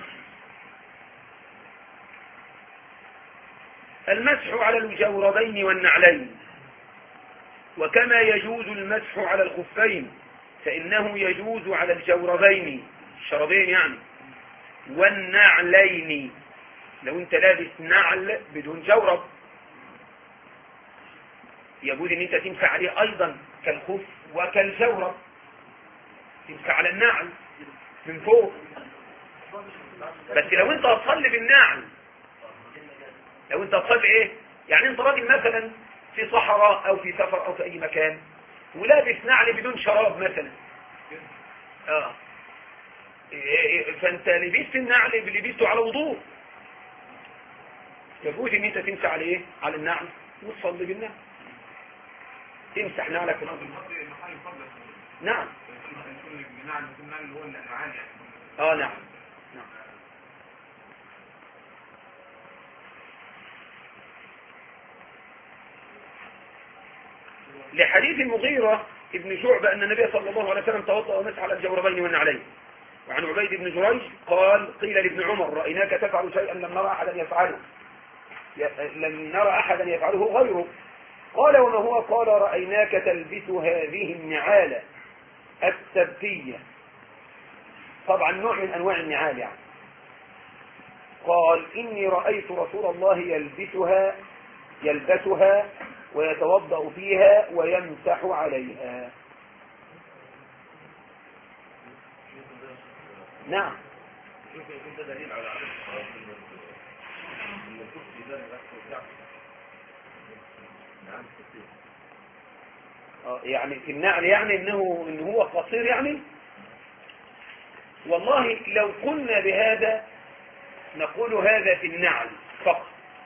المسح على الجوربين والنعلين، وكما يجوز المسح على الخفين فإنه يجوز على الجوربين، الشرابين يعني، والنعلين. لو انت لابس نعل بدون جورب يجوز ان انت تمسح عليه ايضا كالخف وكالجورب، تمسح على النعل من فوق. بس لو انت هتصلي بالنعل، لو انت هتصلي ايه يعني، انت راجل مثلا في صحراء او في سفر او في اي مكان ولابس نعل بدون شراب مثلا، اه فانت لبست النعل لبسته على وضوء، يجوز ان انت تمسح عليه على النعل وتصلي بالنعل، تمسح نعلك في الارض. نعم اه نعم نعم. لحديث المغيرة ابن شعبة أن النبي صلى الله عليه وسلم توضأ ومسح على الجوربين والنعلين. وعن عبيد بن جريج قال: قيل لابن عمر: رأيناك تفعل شيئا لم نرى أحدا يفعله لم نرى أحدا يفعله غيره. قال: وما هو؟ قال: رأيناك تلبس هذه النعال السبتية، طبعا نوع من أنواع النعال يعني. قال: إني رأيت رسول الله يلبسها يلبسها ويتوضأ فيها ويمسح عليها. نعم. يعني في النعل يعني انه انه هو قصير يعني. والله لو قلنا بهذا نقول هذا في النعل فقط،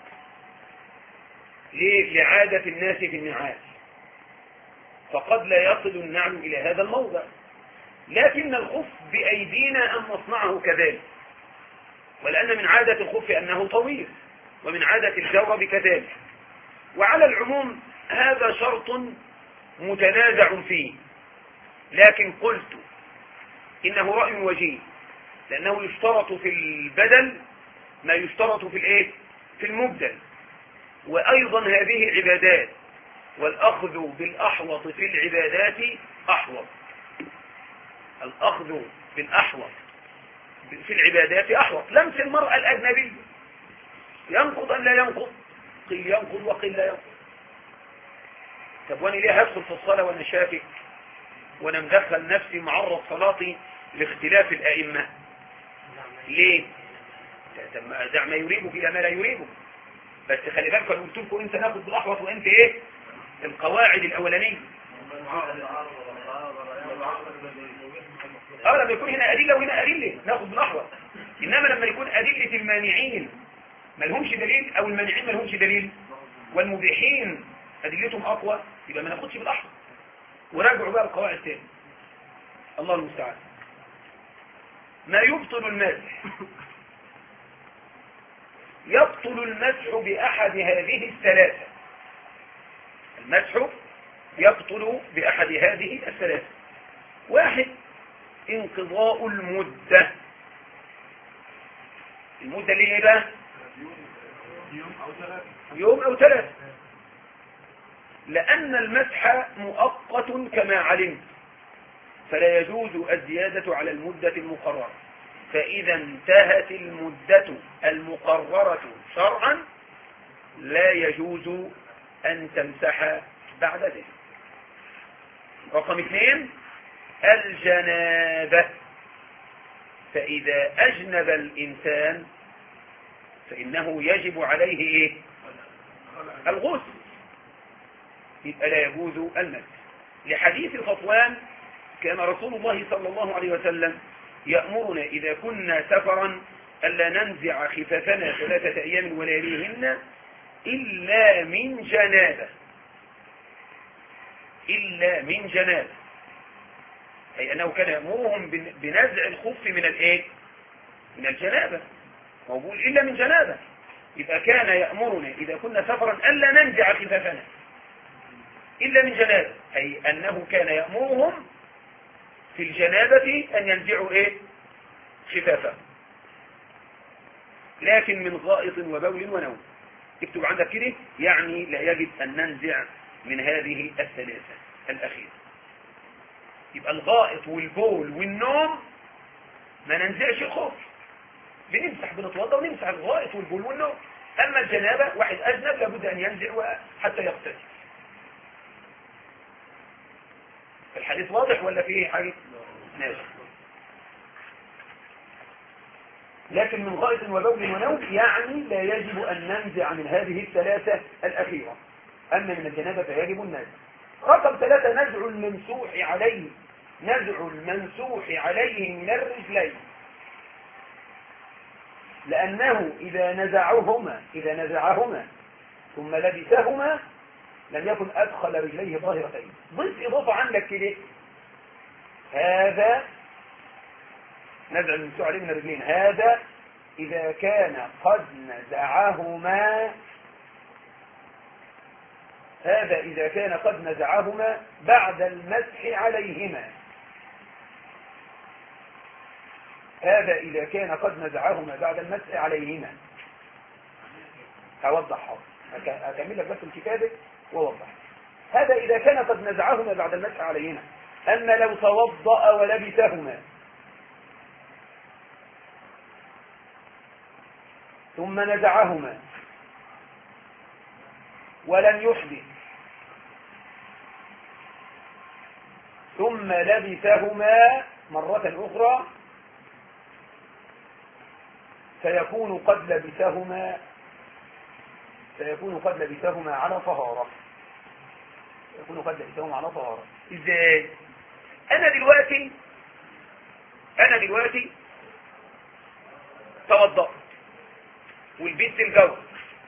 ليه؟ لعادة الناس في النعال، فقد لا يصل النعل إلى هذا الموضع. لكن الخف بأيدينا أن نصنعه كذلك، ولأن من عادة الخف أنه طويل، ومن عادة الجورب كذلك. وعلى العموم هذا شرط متنازع فيه، لكن قلت إنه رأي وجيه، لأنه يشترط في البدل ما يشترط في الإيه؟ في المبدل. وأيضا هذه عبادات، والأخذ بالأحوط في العبادات أحوط، الأخذ بالأحوط في العبادات أحوط. لمس المرأة الأجنبية ينقض أم لا ينقض؟ قيل ينقض وقيل لا ينقض. طب وانا ليه هدخل في الصلاة وانا شاكك وانا مدخل نفسي معرض صلاتي لاختلاف الأئمة؟ ليه؟ دع ما يريبك إلى ما لا يريبك. بس خلي بالك انا قلت لكم انت ناخد بالاحوط وانت ايه القواعد الاولانيه. اه لما يكون هنا ادله وهنا ادله ناخد بالاحوط، انما لما يكون ادله المانعين ما لهمش دليل او المانعين ما لهمش دليل والمبيحين ادلتهم اقوى يبقى ما ناخدش بالاحوط. وراجعوا بقى القواعد تاني، الله المستعان. ما يبطل المسح، يبطل المسح بأحد هذه الثلاثة. المسح يبطل بأحد هذه الثلاثة. واحد: انقضاء المدة. المدة اللي هي بقى يوم أو ثلاثة، لأن المسح مؤقت كما علمت، فلا يجوز الزيادة على المدة المقررة. فإذا انتهت المدة المقررة شرعا لا يجوز أن تمسح بعد ذلك. رقم اثنين الجنابة، فإذا أجنب الإنسان فإنه يجب عليه إيه؟ الغسل، يبقى لا يجوز المس. لحديث صفوان كان رسول الله صلى الله عليه وسلم يأمرنا إذا كنا سفرا ألا ننزع خفافنا ثلاثة أيام ولياليهن إلا من جنابة، إلا من جنابة، أي أنه كان يأمرهم بنزع الخف من الإيه؟ من الجنابة، هو بيقول إلا من جنابة، يبقى كان يأمرنا إذا كنا سفرا ألا ننزع خفافنا إلا من جنابة، أي أنه كان يأمرهم في الجنابة أن ينزعوا إيه؟ خفافا، لكن من غائط وبول ونوم. اكتب عندك كده، يعني لا يجب أن ننزع من هذه الثلاثة الأخيرة. يبقى الغائط والبول والنوم ما ننزعش الخف، بنمسح بنتوضا ونمسح الغائط والبول والنوم. أما الجنابة واحد أجنب لابد أن ينزع حتى يغتسل. الحديث واضح ولا فيه حاجة؟ ماشي. لكن من غائط وبول ونوم يعني لا يجب أن ننزع من هذه الثلاثة الأخيرة. أما من الجنابة فيجب النزع. رقم ثلاثة نزع الممسوح عليه، نزع الممسوح عليه من الرجلين، لأنه إذا نزعهما إذا نزعهما ثم لبسهما لم يكن أدخل رجليه ظاهرتين. ضيف إضافة عندك كده، هذا نزع الممسوح عليه من الرجلين، هذا إذا كان قد نزعهما هذا إذا كان قد نزعهما بعد المسح عليهما هذا إذا كان قد نزعهما بعد المسح عليهما. هوضح، أكمل لك بس الكتابة ووضح. هذا إذا كان قد نزعهما بعد المسح عليهما. أما لو توضأ ولبسهما ثم نزعهما ولم يحدث ثم لبسهما مرة أخرى فيكون قد لبسهما فيكون قد لبسهما على طهارة يكون قد لبسهما على طهارة. إزاي؟ أنا دلوقتي أنا دلوقتي توضأت والبيت الجو،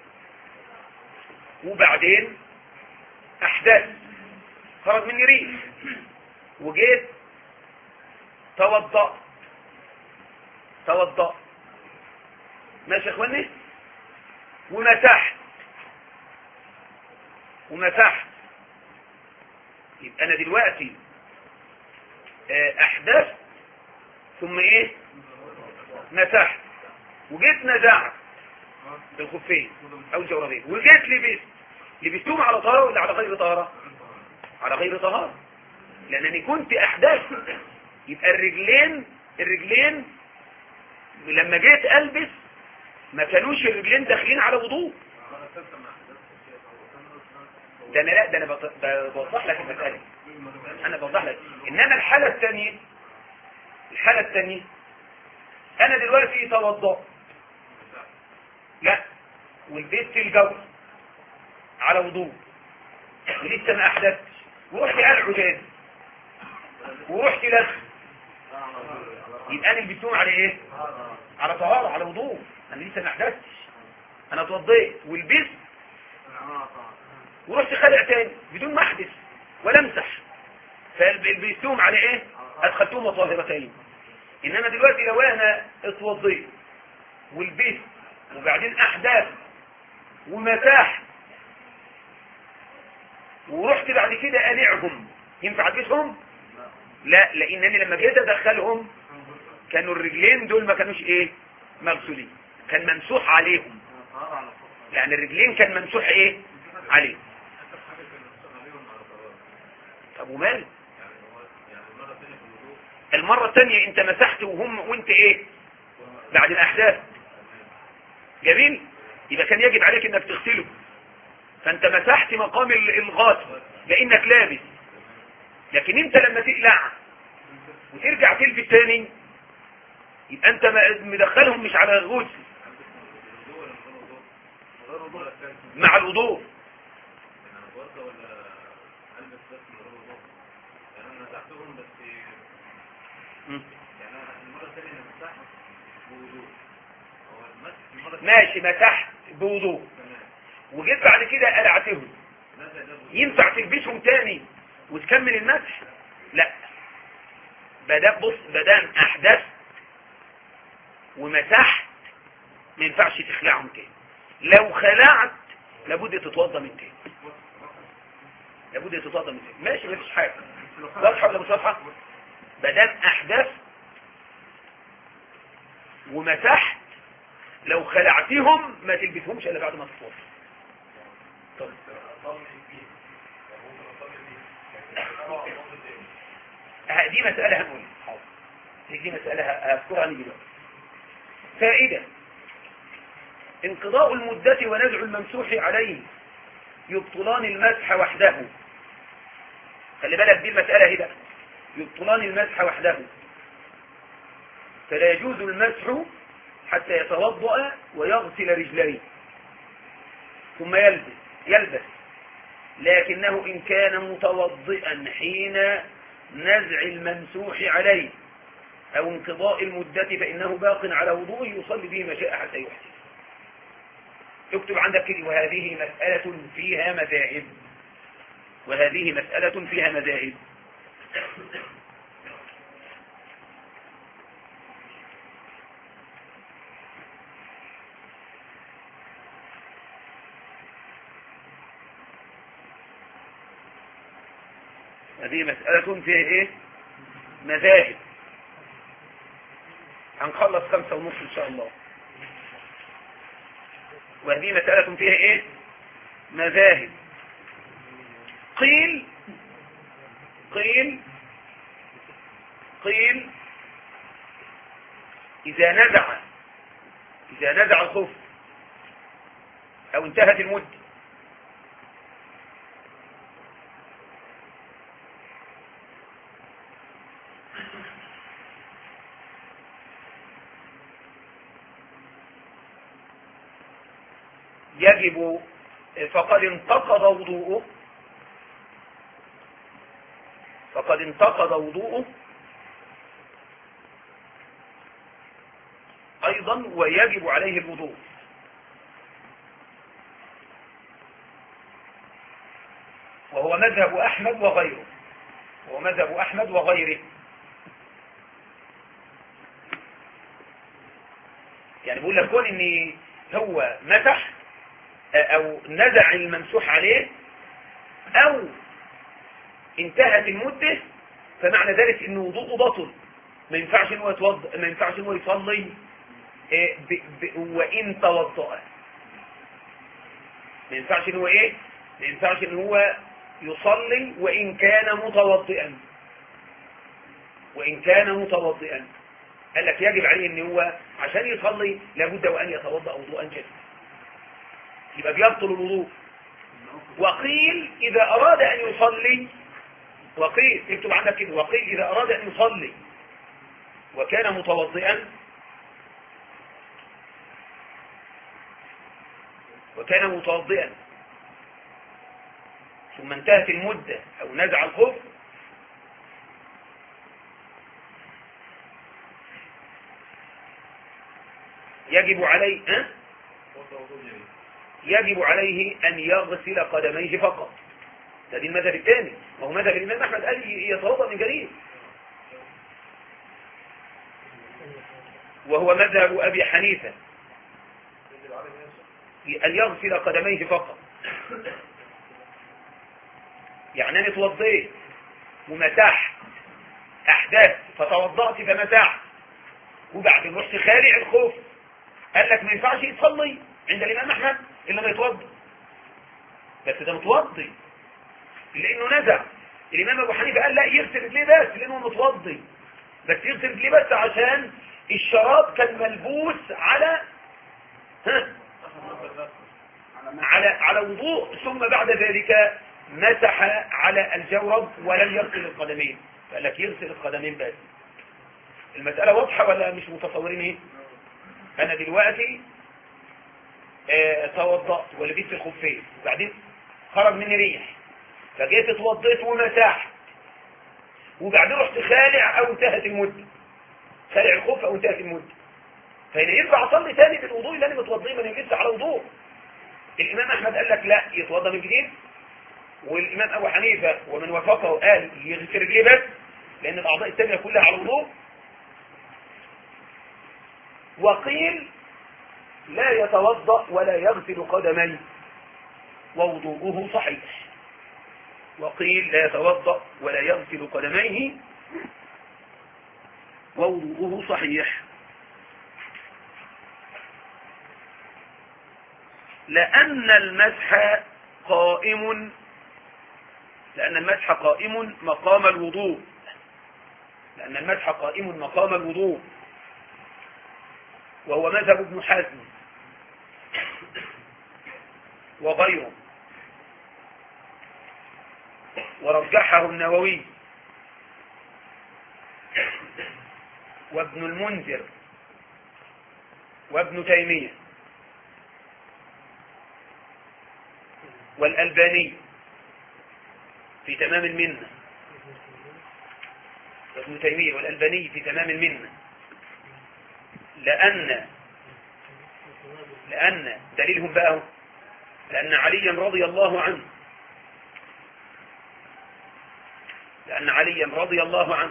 وبعدين أحدث خرج مني ريح، وجيت توضأ توضأ ماشي يا اخواني، ومسحت ومسحت يبقى انا دلوقتي احدثت ثم ايه مسحت، وجيت نزعت الخفين او الجوربين، وجيت لبست لبستهم على طهارة ولا على غير طهارة؟ على غير طهارة، لانني كنت احدثت. يبقى الرجلين الرجلين لما جيت البس ما كانوش الرجلين داخلين على وضوء. ده انا لا ده انا بوضح لك المسألة، انا بوضح لك. انما الحالة الثانية الحالة الثانية انا دلوقتي توضأت لا والبيت الجو على وضوء ولسه ما احدثتش، ورحت قلع تاني ورحت لبس، يبقى انا لبستهم على ايه؟ على طهارة على وضوء، انا لسه ما احدثتش، انا اتوضيت ولبست ورحت خلع تاني بدون ما احدث ولا امسح، فلبستهم على ايه؟ ادخلتهم طاهرتين. انما دلوقتي لو انا اتوضيت ولبست وبعدين احدث ومسحت ورحت بعد كده قلعهم، ينفع البسهم؟ لا، لانني لما جيت ادخلهم كانوا الرجلين دول ما كانوش ايه؟ مغسولين، كان ممسوح عليهم، يعني الرجلين كان ممسوح ايه؟ عليهم. طب ومال؟ المرة الثانية انت مسحت وهم وانت ايه؟ بعد الاحداث. جميل؟ يبقى كان يجب عليك انك تغسله، فانت مسحت مقام الغاسل لانك لابس لكن انت لما تقلع وترجع تلبس تاني يبقى انت مدخلهم مش على الغسل مع الوضوء. ماشي مسحت بوضوء وجيت بعد كده قلعتهم، ينفع تلبسهم تاني وتكمل المسح؟ لا، بدأ بص بدام احدث ومسحت ما ينفعش تخلعهم تاني. لو خلعت لابد تتوضى من تاني، لابد تتوضى من تاني. ماشي مفيش حاجه، واضحه ولا مش واضحه؟ بدام احدث ومسحت لو خلعتهم ما تلبسهمش الا بعد ما تتوضى. طب دي مسألة هنقول حاضر، دي مسألة هذكرها عني دلوقتي. فائدة: انقضاء المدة ونزع الممسوح عليه يبطلان المسح وحده. خلي بالك دي المسألة هنا، يبطلان المسح وحده، فلا يجوز المسح حتى يتوضأ ويغسل رجليه ثم يلبس يلبس لكنه إن كان متوضئا حين نزع الممسوح عليه أو انقضاء المدة فإنه باق على وضوءه يصلي به ما شاء حتى يحسن. اكتب عندك كده: وهذه مسألة فيها مذاهب، وهذه مسألة فيها مذاهب. هذه مسألة فيها ايه؟ مذاهب. هنخلص خمسة ونص ان شاء الله. وهذه مسألة فيها ايه؟ مذاهب. قيل قيل قيل إذا نزع إذا نزع الخف أو انتهت المدة يجب فقد انتقض وضوءه فقد انتقض وضوءه أيضا ويجب عليه الوضوء. وهو مذهب أحمد وغيره وهو مذهب أحمد وغيره يعني بقول لك كون ان هو مسح او نزع الممسوح عليه او انتهت المدة فمعنى ذلك ان وضوءه بطل، ما ينفعش ان هو يتوضا، ما ينفعش ان هو يصلي ب... ب... وان توضا، ما ينفعش ان هو ايه ما ينفعش ان هو يصلي وان كان متوضئا وان كان متوضئا قال لك يجب عليه ان هو عشان يصلي لابد وان يتوضا وضوءا جديدا، يبقى بيبطل الوضوء. وقيل اذا اراد ان يصلي وقيل اكتب عندك كده وقيل اذا اراد ان يصلي وكان متوضئا وكان متوضئا ثم انتهت المدة او نزع الخف يجب عليه أه؟ يجب عليه ان يغسل قدميه فقط. ده دي المذهب الثاني، وهو مذهب الامام احمد قال يتوضا من جديد، وهو مذهب ابي حنيفه ان يغسل قدميه فقط. يعني انا اتوضيت ومسحت احداث فتوضأت فمسحت وبعدين رحت خالع الخوف، قال لك ما ينفعش يصلي عند الامام احمد الا ما يتوضا، بس ده متوضي لانه نزع. الامام ابو حنيفه قال لا يغسل رجليه بس لانه متوضي، بس يغسل رجليه بس عشان الشراب كان ملبوس على ها على على وضوء ثم بعد ذلك مسح على الجورب ولم يغسل القدمين، فقال لك يغسل القدمين بس. المسألة واضحة ولا مش متصورين ايه؟ انا دلوقتي اه توضأت ولبست الخفين وبعدين خرج مني ريح، فجيت اتوضيت ومسحت وبعدين رحت خالع او انتهت المدة، خالع الخف او انتهت المدة، فهنا ينفع اصلي تاني بالوضوء اللي انا متوضيه ما انا لسه على وضوء. الامام احمد قال لك لا، يتوضى من جديد، والامام ابو حنيفة ومن وافقه قال يغسل رجليه بس لان الاعضاء الثانيه كلها على وضوء. وقيل لا يتوضأ ولا يغسل قدميه ووضوءه صحيح. وقيل لا يتوضأ ولا يغسل قدميه ووضوءه صحيح، لأن المسح قائم لأن المسح قائم مقام الوضوء لأن المسح قائم مقام الوضوء وهو مذهب ابن حزم وغيره، ورجحه النووي وابن المنذر وابن تيمية والألباني في تمام المنة وابن تيمية والألباني في تمام المنة لأن لأن دليلهم بقى لأن عليا رضي الله عنه لأن عليا رضي الله عنه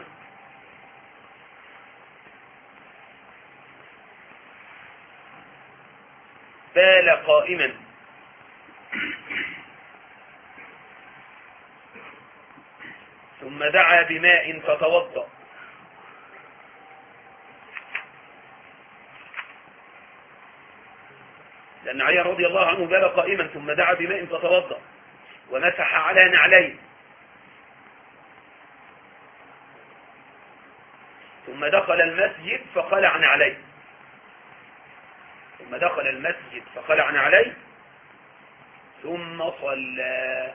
بال قائما ثم دعا بماء فتوضأ لأن علي رضي الله عنه بال قائما ثم دعا بماء فتوضأ ومسح على نعليه ثم دخل المسجد فخلع نعليه ثم دخل المسجد فخلع نعليه ثم صلى.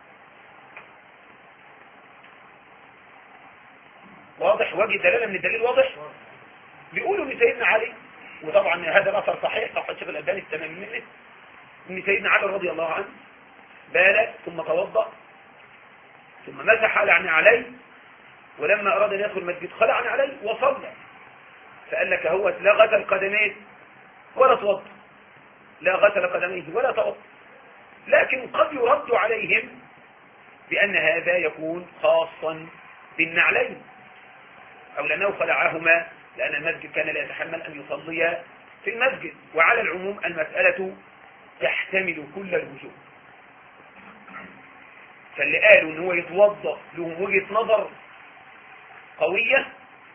واضح؟ وجه الدلالة من الدليل واضح. بيقولوا ان سيدنا علي، وطبعا هذا الاثر صحيح صح الشيخ الألباني التمام منه، ان سيدنا علي رضي الله عنه بال ثم توضأ ثم مسح على عليه، ولما اراد ان يدخل المسجد خلع عليه وصلى. فقال لك هو لا غسل قدميه ولا توضأ، لا غسل قدميه ولا توضأ، لكن قد يرد عليهم بأن هذا يكون خاصا بالنعلين، أو لأنه خلعهما لأن المسجد كان لا يتحمل أن يصلي في المسجد. وعلى العموم المسألة تحتمل كل الوجوه، فاللي قالوا ان هو يتوضأ لهم وجهة نظر قوية،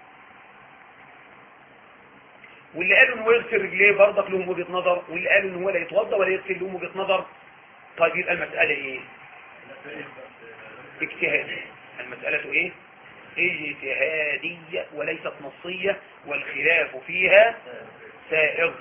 واللي قالوا ان هو يغسل رجليه برضك لهم وجهة نظر، واللي قالوا ان هو لا يتوضأ ولا يغسل لهم وجهة نظر. طيب يبقى المسألة ايه؟ اجتهادية. المسألة ايه؟ اجتهادية وليست نصية، والخلاف فيها سائغ.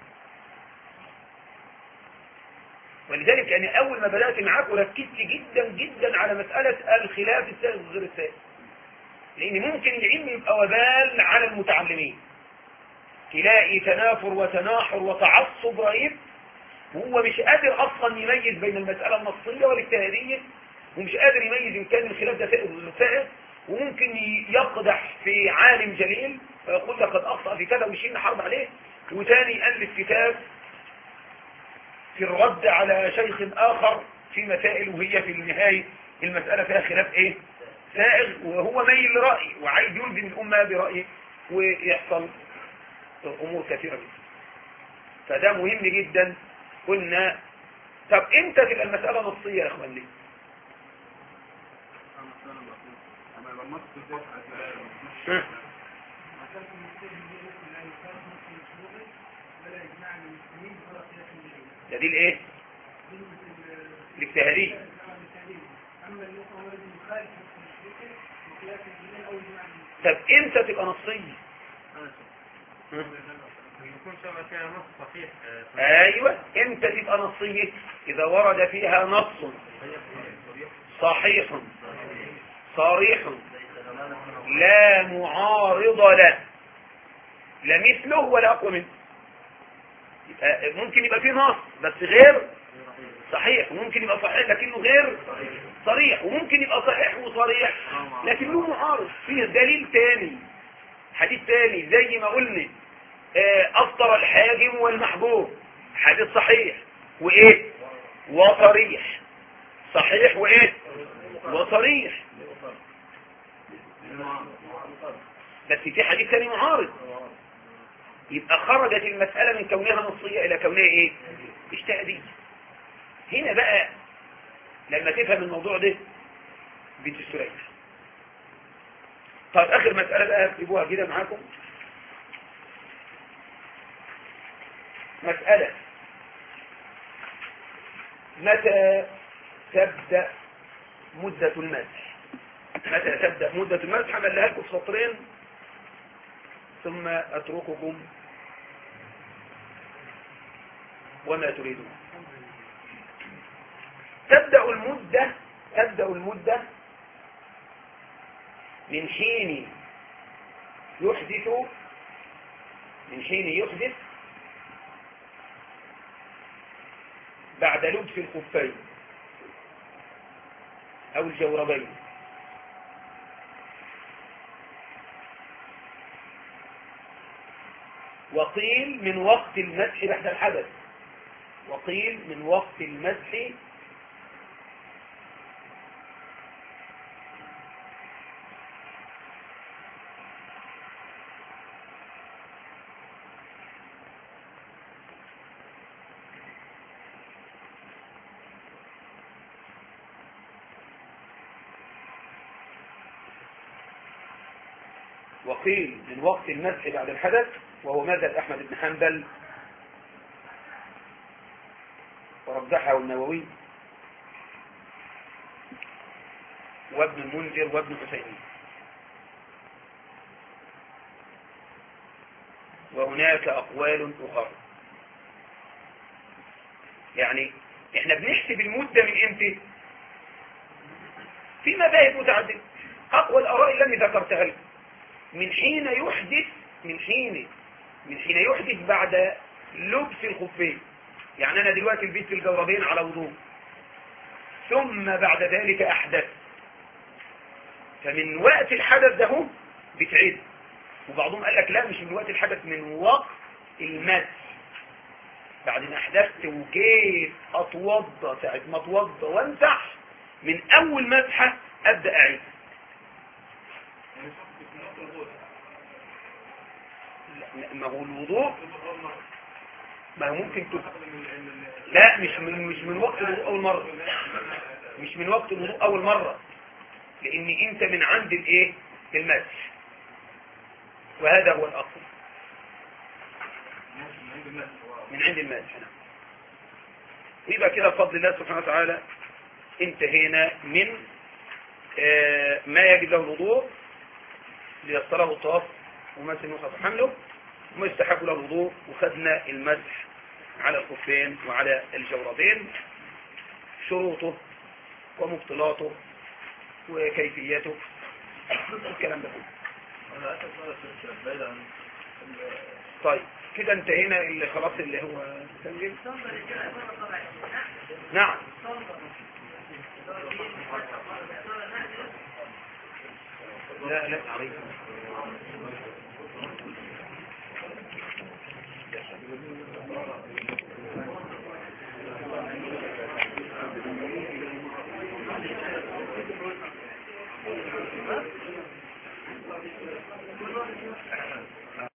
ولذلك يعني اول ما بدأت معاك وركزت جدا جدا على مسألة الخلاف السائغ وغير السائغ، لان ممكن العلم يبقى وبال على المتعلمين، تلاقي تنافر وتناحر وتعصب رهيب، وهو مش قادر اصلا يميز بين المسألة النصية والاجتهادية، ومش قادر يميز ان كان الخلاف ده سائغ ولا سائغ، وممكن يقدح في عالم جليل ويقول لقد اخطأ في كذا ويشيل حرب عليه، وتاني يألف كتاب في الرد على شيخ آخر في مسائل وهي في النهاية المسألة فيها خلاف ايه؟ سائغ، وهو ميل لرأي وعايز يلزم الأمة برأيه، ويحصل أمور كثيرة جدا. فده مهم جدا. قلنا طب امتى تبقى المسألة نصية يا اخوان ليه؟ دليل ايه؟ الاجتهادية. طب امتى تبقى نصية؟ يكون شبه فيها نص صحيح. ايوه، امتى تبقى نصية؟ اذا ورد فيها نص صحيح صريح لا معارض له، لا مثله ولا اقوى منه. يبقى ممكن يبقى فيه نص بس غير صحيح، وممكن يبقى صحيح لكنه غير صريح، وممكن يبقى صحيح وصريح لكنه معارض. فيه دليل تاني، حديث تاني زي ما قلنا افطر الحاجم والمحجوم، حديث صحيح وايه وصريح، صحيح وايه وصريح، بس في حديث تاني معارض. يبقى خرجت المسألة من كونها نصية الى كونها ايه اجتهادية. هنا بقى لما تفهم الموضوع ده بتستريح. طيب اخر مسألة بقى اكتبوها كده معاكم. مسألة: متى تبدأ مدة المسح؟ متى تبدأ مدة المسح؟ عملها لكم في سطرين ثم أترككم وما تريدون. تبدأ المدة تبدأ المدة من حين يحدث من حين يحدث بعد لبس الخفين أو الجوربين، وقيل من وقت المسح بعد الحدث، وقيل من وقت المسح وقيل من وقت المسح بعد الحدث، وهو مذهب أحمد بن حنبل ورجحه النووي وابن المنذر وابن عثيمين. وهناك أقوال أخرى، يعني احنا بنحسب المدة من امتى؟ في مذاهب متعددة. أقوى الآراء التي ذكرتها لكم من حين يحدث من حين من حين يحدث بعد لبس الخفين. يعني أنا دلوقتي لبست الجوربين على وضوء ثم بعد ذلك أحدث، فمن وقت الحدث ده هو بتعيد. وبعضهم قال لك لا، مش من وقت الحدث، من وقت المسح. بعد ما أحدثت وجيت أتوضى، ساعة ما أتوضى وامسح من أول مسحة أبدأ أعيد. ما هو الوضوء ما هو ممكن تب... لا مش من مش من وقت الوضوء اول مره، مش من وقت الوضوء اول مره، لان انت من عند الايه المسح، وهذا هو الاصل من عند المسح. ويبقى كده بفضل الله سبحانه وتعالى انتهينا من آه ما يجب له الوضوء ليسره الطواف ومسح نصف حمله، وما يستحب له الوضوء، وخدنا المسح على الخفين وعلى الجوربين، شروطه ومبطلاته وكيفيته والكلام ده. طيب كده انتهينا اللي خلاص اللي هو تنجم. نعم لا لا عليكم